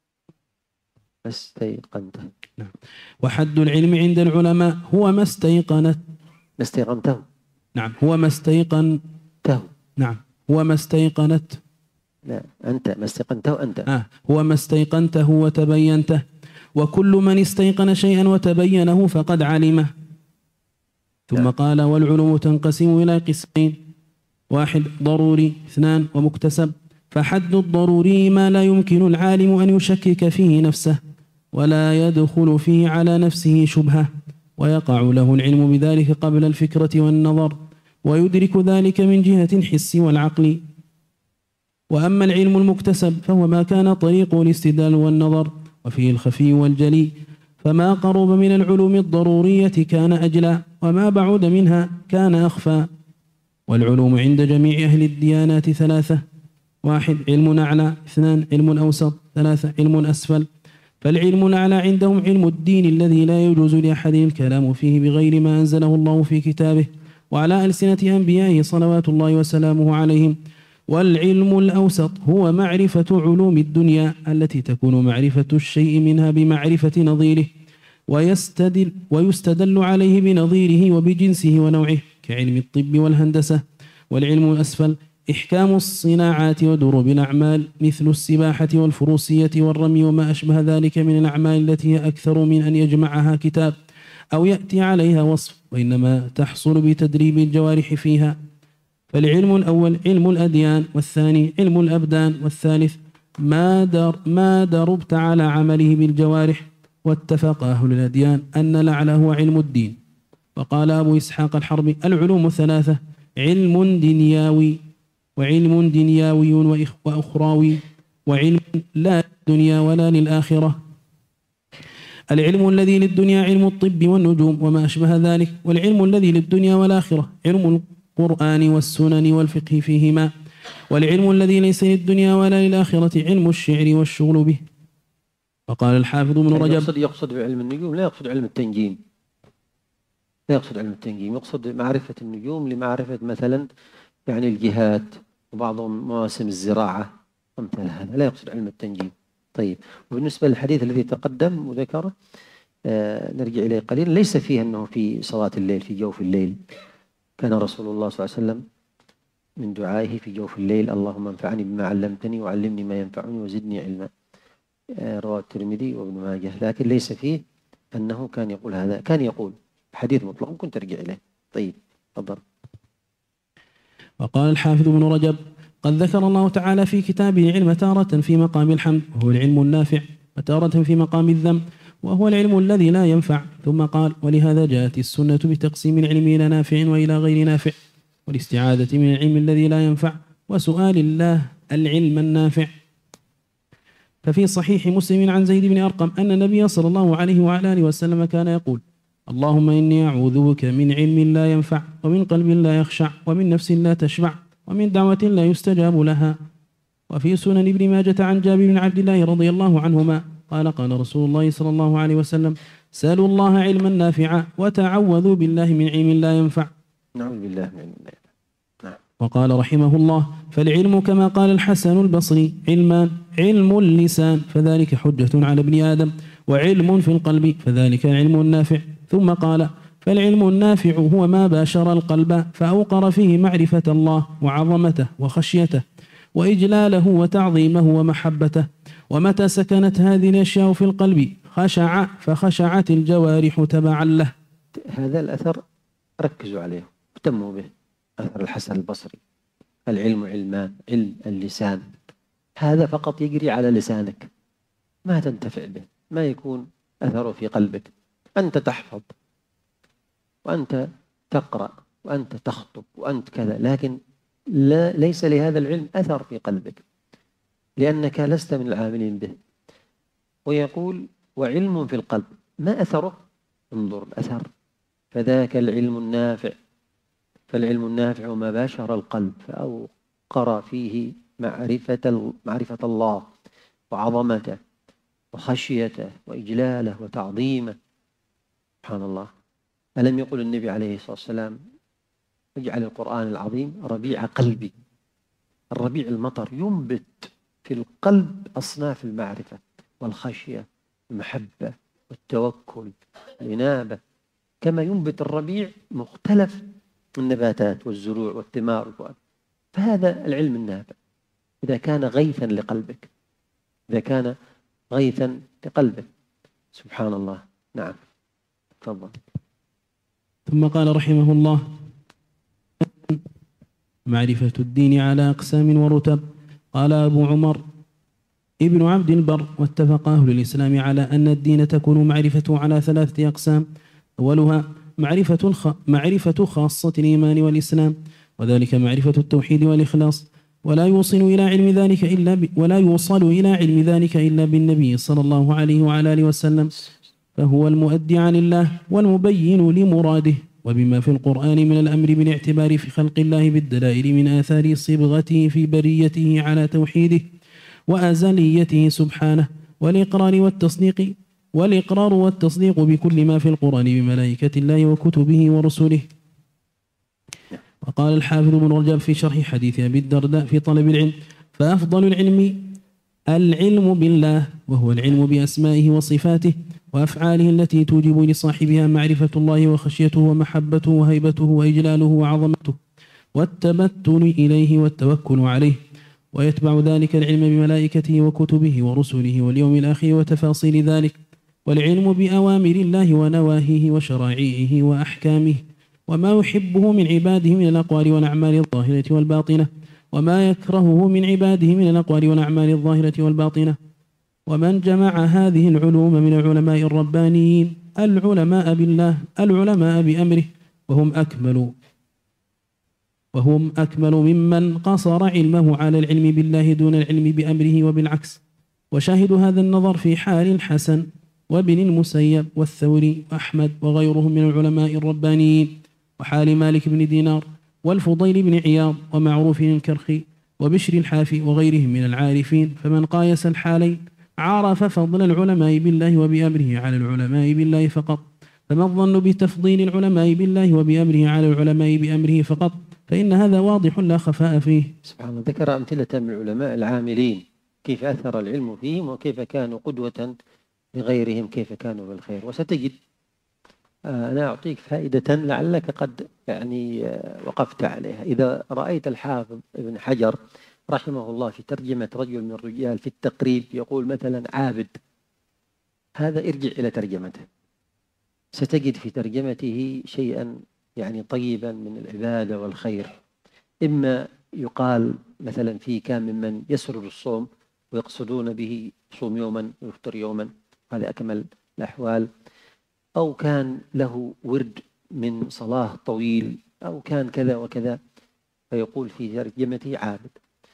A: استيقنته.
B: نعم. وحد العلم عند العلماء هو ما استيقنت
A: ما استيقنته.
B: نعم. هو ما استيقنته. نعم. هو ما استيقنت.
A: لا، أنت ما استيقنته أنت.
B: آه. هو ما استيقنته وتبينته، وكل من استيقن شيئا وتبينه فقد علمه. ثم نعم. قال: والعلوم تنقسم إلى قسمين: واحد ضروري، اثنان ومكتسب. فحد الضروري ما لا يمكن العالم أن يشكك فيه نفسه ولا يدخل فيه على نفسه شبهة، ويقع له العلم بذلك قبل الفكرة والنظر، ويدرك ذلك من جهة الحس والعقل. وأما العلم المكتسب فهو ما كان طريقه الاستدلال والنظر، وفيه الخفي والجلي، فما قرب من العلوم الضرورية كان أجلى، وما بعد منها كان أخفى. والعلوم عند جميع أهل الديانات ثلاثة: واحد علم أعلى، اثنان علم أوسط، ثلاثة علم أسفل. فالعلم الأعلى عندهم علم الدين الذي لا يجوز لأحد الكلام فيه بغير ما أنزله الله في كتابه وعلى ألسنة أنبيائه صلوات الله وسلامه عليهم. والعلم الأوسط هو معرفة علوم الدنيا التي تكون معرفة الشيء منها بمعرفة نظيره، ويستدل, ويستدل عليه بنظيره وبجنسه ونوعه، كعلم الطب والهندسة. والعلم الأسفل إحكام الصناعات ودروب الأعمال مثل السباحة والفروسية والرمي وما أشبه ذلك من الأعمال التي هي أكثر من أن يجمعها كتاب أو يأتي عليها وصف، وإنما تحصل بتدريب الجوارح فيها. فالعلم الأول علم الأديان، والثاني علم الأبدان، والثالث ما, در ما دربت على عمله بالجوارح. واتفق أهل الأديان أن الأعلى هو علم الدين. وقال أبو إسحاق الحربي: العلوم ثلاثة: علم دنياوي، وعلم دنياوي وأخراوي، وعلم لا للدنيا ولا للآخرة. العلم الذي للدنيا علم الطب والنجوم وما أشبه ذلك، والعلم الذي للدنيا والآخرة علم القرآن والسنن والفقه فيهما. والعلم الذي ليس للدنيا ولا للآخرة علم الشعر والشغل به. وقال الحافظ ابن رجب:
A: يقصد, يقصد بعلم النجوم لا يقصد علم التنجيم، لا يقصد علم التنجيم، يقصد معرفة النجوم لمعرفة مثلا يعني الجهات وبعضهم مواسم الزراعة ومثل هذا، لا يقصد علم التنجيم. طيب، وبالنسبة للحديث الذي تقدم وذكره آه نرجع إليه قليلا، ليس فيه أنه في صلاة الليل في جوف الليل. كان رسول الله صلى الله عليه وسلم من دعائه في جوف الليل: اللهم انفعني بما علمتني وعلمني ما ينفعني وزدني علما. آه رواه الترمذي وابن ماجه، لكن ليس فيه أنه كان يقول هذا، كان يقول حديث مطلق كنت أرجع إليه. طيب تفضل.
B: وقال الحافظ ابن رجب: قد ذكر الله تعالى في كتابه العلم تارة في مقام الحمد وهو العلم النافع، وتارة في مقام الذم وهو العلم الذي لا ينفع. ثم قال: ولهذا جاءت السنة بتقسيم العلم إلى نافع وإلى غير نافع، والاستعاذة من العلم الذي لا ينفع، وسؤال الله العلم النافع. ففي صحيح مسلم عن زيد بن أرقم أن النبي صلى الله عليه وعلى آله وسلم كان يقول: اللهم إني أعوذ بك من علم لا ينفع، ومن قلب لا يخشع، ومن نفس لا تشبع، ومن دعوة لا يستجاب لها. وفي سنن ابن ماجة عن جابر بن عبد الله رضي الله عنهما قال: قال رسول الله صلى الله عليه وسلم: سألوا الله علما نافعا وتعوذوا بالله من علم لا ينفع.
A: نعوذ بالله من علم لا ينفع. نعم.
B: وقال رحمه الله: فالعلم كما قال الحسن البصري علمان: علم اللسان فذلك حجة على ابن آدم، وعلم في القلب فذلك العلم النافع. ثم قال: فالعلم النافع هو ما باشر القلب فأوقر فيه معرفة الله وعظمته وخشيته وإجلاله وتعظيمه ومحبته، ومتى سكنت هذه الأشياء في القلب خشع فخشعت الجوارح تبعا له.
A: هذا الأثر ركزوا عليه اهتموا به، أثر الحسن البصري: العلم علمان، علم اللسان، هذا فقط يجري على لسانك ما تنتفع به، ما يكون أثره في قلبك. أنت تحفظ وأنت تقرأ وأنت تخطب وأنت كذا، لكن لا ليس لهذا العلم أثر في قلبك. لأنك لست من العاملين به. ويقول وعلم في القلب، ما أثره؟ انظر الأثر، فذاك العلم النافع. فالعلم النافع ما باشر القلب فأوقر فيه معرفة معرفة الله وعظمته وخشيته وإجلاله وتعظيمه. سبحان الله. ألم يقل النبي عليه الصلاة والسلام اجعل القرآن العظيم ربيع قلبي؟ الربيع المطر ينبت في القلب أصناف المعرفة والخشية والمحبة والتوكل والإنابة، كما ينبت الربيع مختلف النباتات والزروع والثمار والفؤاد. فهذا العلم النافع إذا كان غيثا لقلبك، إذا كان غيثا لقلبك. سبحان الله. نعم تفضل.
B: ثم قال رحمه الله معرفة الدين على أقسام ورتب. قال أبو عمر ابن عبد البر واتفق أهل الإسلام على أن الدين تكون معرفته على ثلاثة أقسام. أولها معرفة خ... معرفة خاصة الإيمان والإسلام، وذلك معرفة التوحيد والإخلاص، ولا يوصل إلى علم ذلك إلا ب... ولا يوصل إلى علم ذلك إلا بالنبي صلى الله عليه وعلى آله وسلم، فهو المؤدي عن الله والمبين لمراده، وبما في القرآن من الأمر بالاعتبار في خلق الله بالدلائل من آثار صبغته في بريته على توحيده وأزليته سبحانه، والإقرار والتصديق والإقرار والتصديق بكل ما في القرآن بملائكة الله وكتبه ورسله. وقال الحافظ بن رجب في شرح حديث أبي الدرداء في طلب العلم فأفضل العلم العلم بالله، وهو العلم بأسمائه وصفاته وأفعاله التي توجب لصاحبها معرفة الله وخشيته ومحبته وهيبته وإجلاله وعظمته والتبتل إليه والتوكل عليه، ويتبع ذلك العلم بملائكته وكتبه ورسله واليوم الآخر وتفاصيل ذلك، والعلم بأوامر الله ونواهيه وشرائعه وأحكامه وما يحبه من عباده من الأقوال والأعمال الظاهرة والباطنة، وما يكرهه من عباده من الأقوال والأعمال الظاهرة والباطنة. ومن جمع هذه العلوم من العلماء الربانيين العلماء بالله العلماء بأمره، وهم أكمل وهم أكمل ممن قصر علمه على العلم بالله دون العلم بأمره وبالعكس. وشاهد هذا النظر في حال الحسن وابن المسيب والثوري وأحمد وغيرهم من العلماء الربانيين، وحال مالك بن دينار والفضيل بن عياض ومعروف الكرخي وبشر الحافي وغيرهم من العارفين. فمن قايس الحالين عرف فضل العلماء بالله وبأمره على العلماء بالله فقط. فما الظن بتفضيل العلماء بالله وبأمره على العلماء بأمره فقط؟ فإن هذا واضح لا خفاء فيه.
A: سبحان الله. ذكر أمثلة من العلماء العاملين كيف أثر العلم فيهم وكيف كانوا قدوة لغيرهم، كيف كانوا بالخير. وستجد أنا أعطيك فائدة لعلك قد يعني وقفت عليها. إذا رأيت الحافظ ابن حجر رحمه الله في ترجمة رجل من الرجال في التقريب يقول مثلا عابد، هذا ارجع إلى ترجمته، ستجد في ترجمته شيئا يعني طيبا من العبادة والخير. إما يقال مثلا فيه كان ممن يسرد الصوم ويقصدون به صوم يوما ويفطر يوما، هذا أكمل الأحوال، أو كان له ورد من صلاة طويل، أو كان كذا وكذا، فيقول في ترجمته عابد.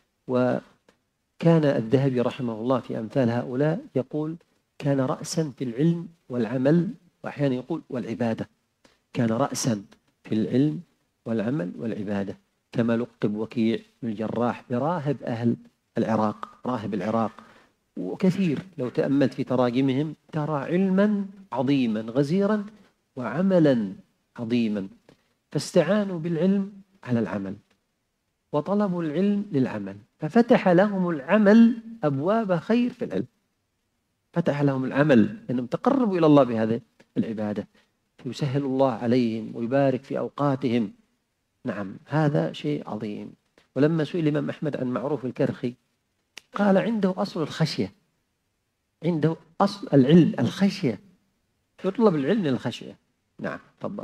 A: وكان الذهبي رحمه الله في أمثال هؤلاء يقول كان رأسا في العلم والعمل، وأحيانا يقول والعبادة، كان رأسا في العلم والعمل والعبادة، كما لقب وكيع بن الجراح براهب أهل العراق، راهب العراق. وكثير لو تأملت في تراجمهم ترى علما عظيما غزيرا وعملا عظيما، فاستعانوا بالعلم على العمل وطلبوا العلم للعمل، ففتح لهم العمل أبواب خير في العلم، فتح لهم العمل أنهم تقربوا إلى الله بهذه العبادة، فيسهل الله عليهم ويبارك في أوقاتهم. نعم هذا شيء عظيم. ولما سئل الإمام أحمد عن معروف الكرخي قال عنده أصل الخشية، عنده أصل العلم الخشية، يطلب العلم للخشية. نعم تفضل.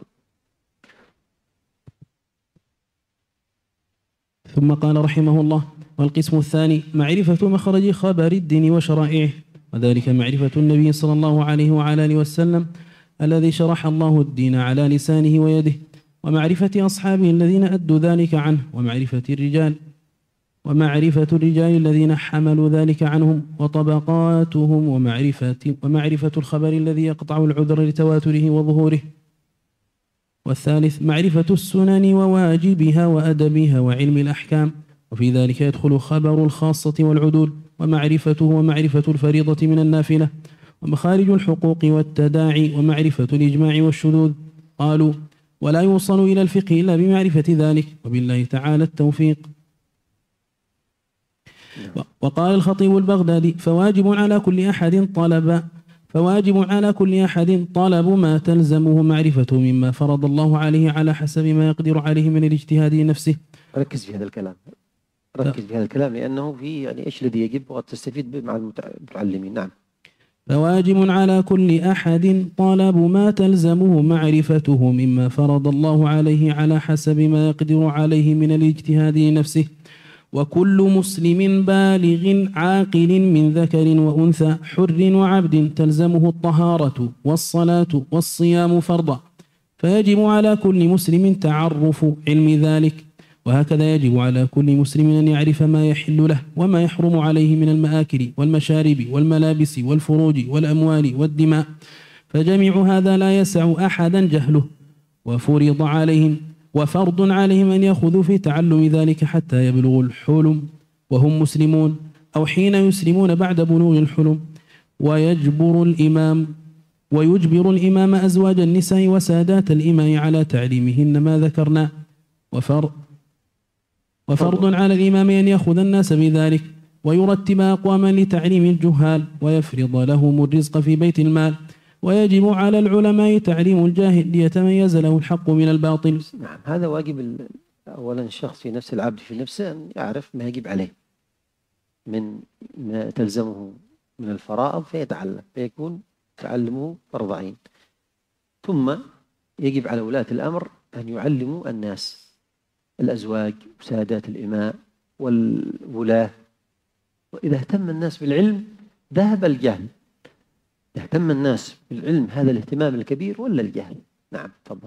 B: ثم قال رحمه الله والقسم الثاني معرفة مخرج خبر الدين وشرائعه، وذلك معرفة النبي صلى الله عليه وعلى آله وسلم الذي شرح الله الدين على لسانه ويده، ومعرفة أصحابه الذين أدوا ذلك عنه، ومعرفة الرجال ومعرفة الرجال الذين حملوا ذلك عنهم وطبقاتهم ومعرفة, ومعرفة الخبر الذي يقطع العذر لتواتره وظهوره. والثالث معرفة السنن وواجبها وأدبها وعلم الأحكام، وفي ذلك يدخل خبر الخاصة والعدول ومعرفته ومعرفة الفريضة من النافلة ومخارج الحقوق والتداعي ومعرفة الإجماع والشذوذ. قالوا ولا يوصل إلى الفقه إلا بمعرفة ذلك، وبالله تعالى التوفيق. وقال الخطيب البغدادي فواجب على كل أحد طلب فواجب على كل أحد طلب ما تلزمه معرفته مما فرض الله عليه على حسب ما يقدر عليه من الاجتهاد لنفسه.
A: ركز في هذا الكلام، ركز في هذا الكلام لأنه في يعني إيش الذي يجب وتستفيد به مع المتعلمين. نعم.
B: فواجب على كل أحد طلب ما تلزمه معرفته مما فرض الله عليه على حسب ما يقدر عليه من الاجتهاد لنفسه، وكل مسلم بالغ عاقل من ذكر وأنثى حر وعبد تلزمه الطهارة والصلاة والصيام فرضا، فيجب على كل مسلم تعرف علم ذلك. وهكذا يجب على كل مسلم أن يعرف ما يحل له وما يحرم عليه من المآكل والمشارب والملابس والفروج والأموال والدماء، فجميع هذا لا يسع أحدا جهله، وفرض عليهم وفرض عليهم أن يأخذوا في تعلم ذلك حتى يبلغوا الحلم وهم مسلمون، أو حين يسلمون بعد بلوغ الحلم. ويجبر الإمام ويجبر الإمام أزواج النساء وسادات الإماء على تعليمهن ما ذكرنا. وفرض وفرض على الإمام أن يأخذ الناس بذلك ويرتب أقواما لتعليم الجهال ويفرض لهم الرزق في بيت المال. ويجب على العلماء تعليم الجاهل ليتميز له الحق من الباطل.
A: نعم، هذا واجب أولا الشخص في نفس العبد في نفسه أن يعرف ما يجب عليه من ما تلزمه من الفرائض فيتعلم، فيكون تعلمه فرض عين. ثم يجب على ولاة الأمر أن يعلموا الناس، الأزواج وسادات الإماء والولاة. وإذا اهتم الناس بالعلم ذهب الجهل. يهتم الناس بالعلم هذا الاهتمام الكبير ولا الجهل؟ نعم تفضل.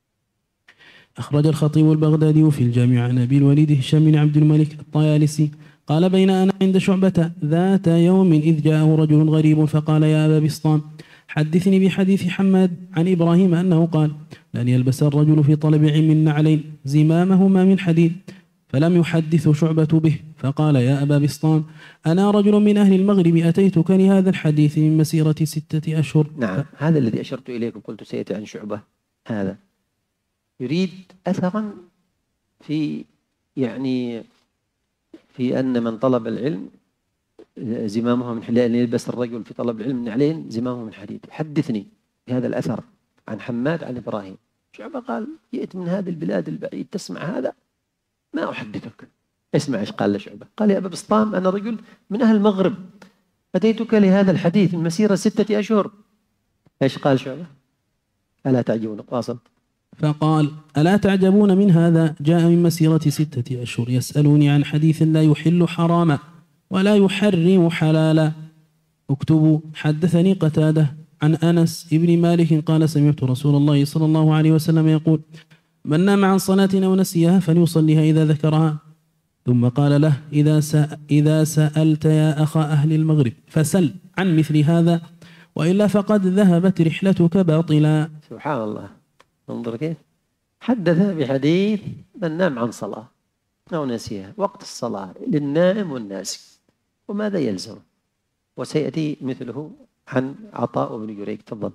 B: أخرج الخطيب البغدادي في الجامع عن أبي الوليد هشام بن عبد الملك الطيالسي قال بين أنا عند شعبة ذات يوم إذ جاءه رجل غريب فقال يا أبا بسطام حدثني بحديث حماد عن إبراهيم أنه قال لأن يلبس الرجل في طلب علم النعلين زمامهما من حديد، فلم يحدث شعبة به. فقال يا أبا بسطام أنا رجل من أهل المغرب أتيتك لهذا الحديث من مسيرة ستة أشهر.
A: نعم ف... هذا الذي أشرت إليكم قلت سيأتي عن شعبة. هذا يريد أثرا في يعني في أن من طلب العلم زمامه من حديد، أن يلبس الرجل في طلب العلم نعلين زمامه من حديد. حدثني بهذا الأثر عن حماد عن إبراهيم. شعبة قال جئت من هذه البلاد البعيد تسمع هذا؟ ما أحدثك. اسمع إيش قال لشعبة. قال يا أبا بسطام أنا رجل من أهل المغرب أتيتك لهذا الحديث من مسيرة ستة أشهر. إيش قال شعبة؟ ألا تعجبون؟ واصل.
B: فقال ألا تعجبون من هذا؟ جاء من مسيرة ستة أشهر يسألوني عن حديث لا يحل حراما ولا يحرم حلالا. اكتبوا حدثني قتادة عن أنس ابن مالك قال سمعت رسول الله صلى الله عليه وسلم يقول من نام عن صلاة أو نسيها فليصليها إذا ذكرها. ثم قال له إذا, إذا سألت يا أخا أهل المغرب فسل عن مثل هذا وإلا فقد ذهبت رحلتك باطلا.
A: سبحان الله. انظر كيف حدث بحديث من نام عن صلاة أو نسيها وقت الصلاة للنائم والناسي وماذا يلزم. وسيأتي مثله عن عطاء بن جريج. تفضل.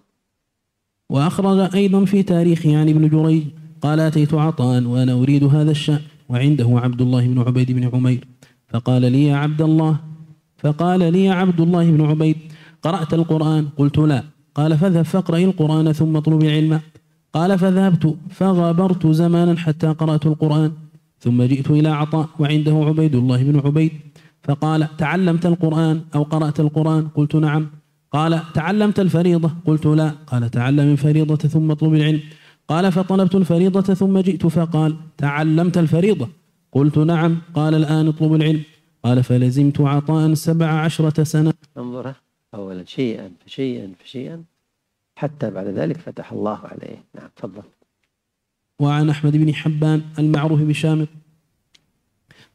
B: وأخرج أيضا في تاريخه عن ابن جريج قال أتيت عطاء وأنا أريد هذا الشأن وعنده عبد الله بن عبيد بن عمير فقال لي يا عبد الله فقال لي يا عبد الله بن عبيد قرأت القرآن؟ قلت لا. قال فاذهب فاقرأ القرآن ثم اطلب العلم. قال فذهبت فغابرت زمانا حتى قرأت القرآن ثم جئت إلى عطاء وعنده عبيد الله بن عبيد فقال تعلمت القرآن أو قرأت القرآن؟ قلت نعم. قال تعلمت الفريضة؟ قلت لا. قال تعلم الفريضة ثم اطلب العلم. قال فطلبت الفريضة ثم جئت فقال تعلمت الفريضة؟ قلت نعم. قال الآن اطلب العلم. قال فلزمت عطاء سبع عشرة سنة.
A: انظر أولا شيئا فشيئا فشيئا حتى بعد ذلك فتح الله عليه. نعم تفضل.
B: وعن أحمد بن حبان المعروف بشامر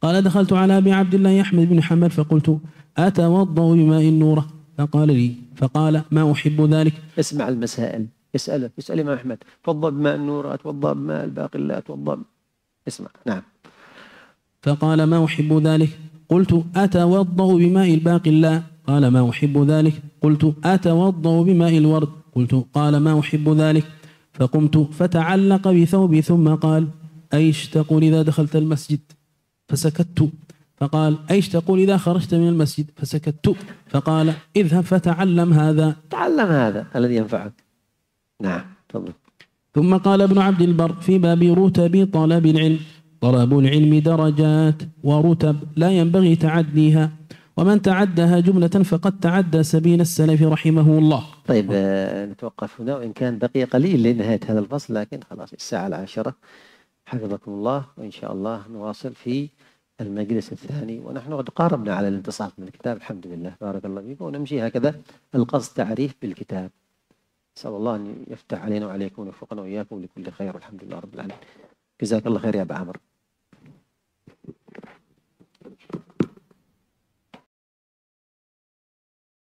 B: قال دخلت على أبي عبد الله أحمد بن حنبل فقلت أتوضأ بماء النورة؟ فقال لي فقال ما أحب ذلك.
A: اسمع المسائل، يسأله يسأل الإمام أحمد توضأ بماء النور، أتوضأ بماء الباقي لا أتوضأ. اسمع. نعم.
B: فقال ما أحب ذلك. قلت أتوضأ بماء الباقي لا. قال ما أحب ذلك. قلت أتوضأ بماء الورد. قلت قال ما أحب ذلك. فقمت فتعلق بثوبي ثم قال أيش تقول إذا دخلت المسجد؟ فسكت. فقال أيش تقول إذا خرجت من المسجد؟ فسكت. فقال اذهب فتعلم هذا.
A: تعلم هذا الذي ينفعك. نعم تفضل.
B: ثم قال ابن عبد البر في باب رتب طلب العلم: طلب العلم درجات ورتب لا ينبغي تعديها، ومن تعدها جملة فقد تعدى سبيل السلف رحمه الله.
A: طيب آه نتوقف هنا، وإن كان بقي قليل لنهاية هذا الفصل، لكن خلاص الساعة العاشرة. حفظكم الله، وإن شاء الله نواصل في المجلس الثاني، ونحن قد قاربنا على الانتصاف من الكتاب الحمد لله. بارك الله فيكم، ونمشي هكذا القصد تعريف بالكتاب. نسأل الله أن يفتح علينا وعليكم ويوفقنا وإياكم لكل خير، والحمد لله رب العالمين. جزاك الله خير يا أبا عمرو.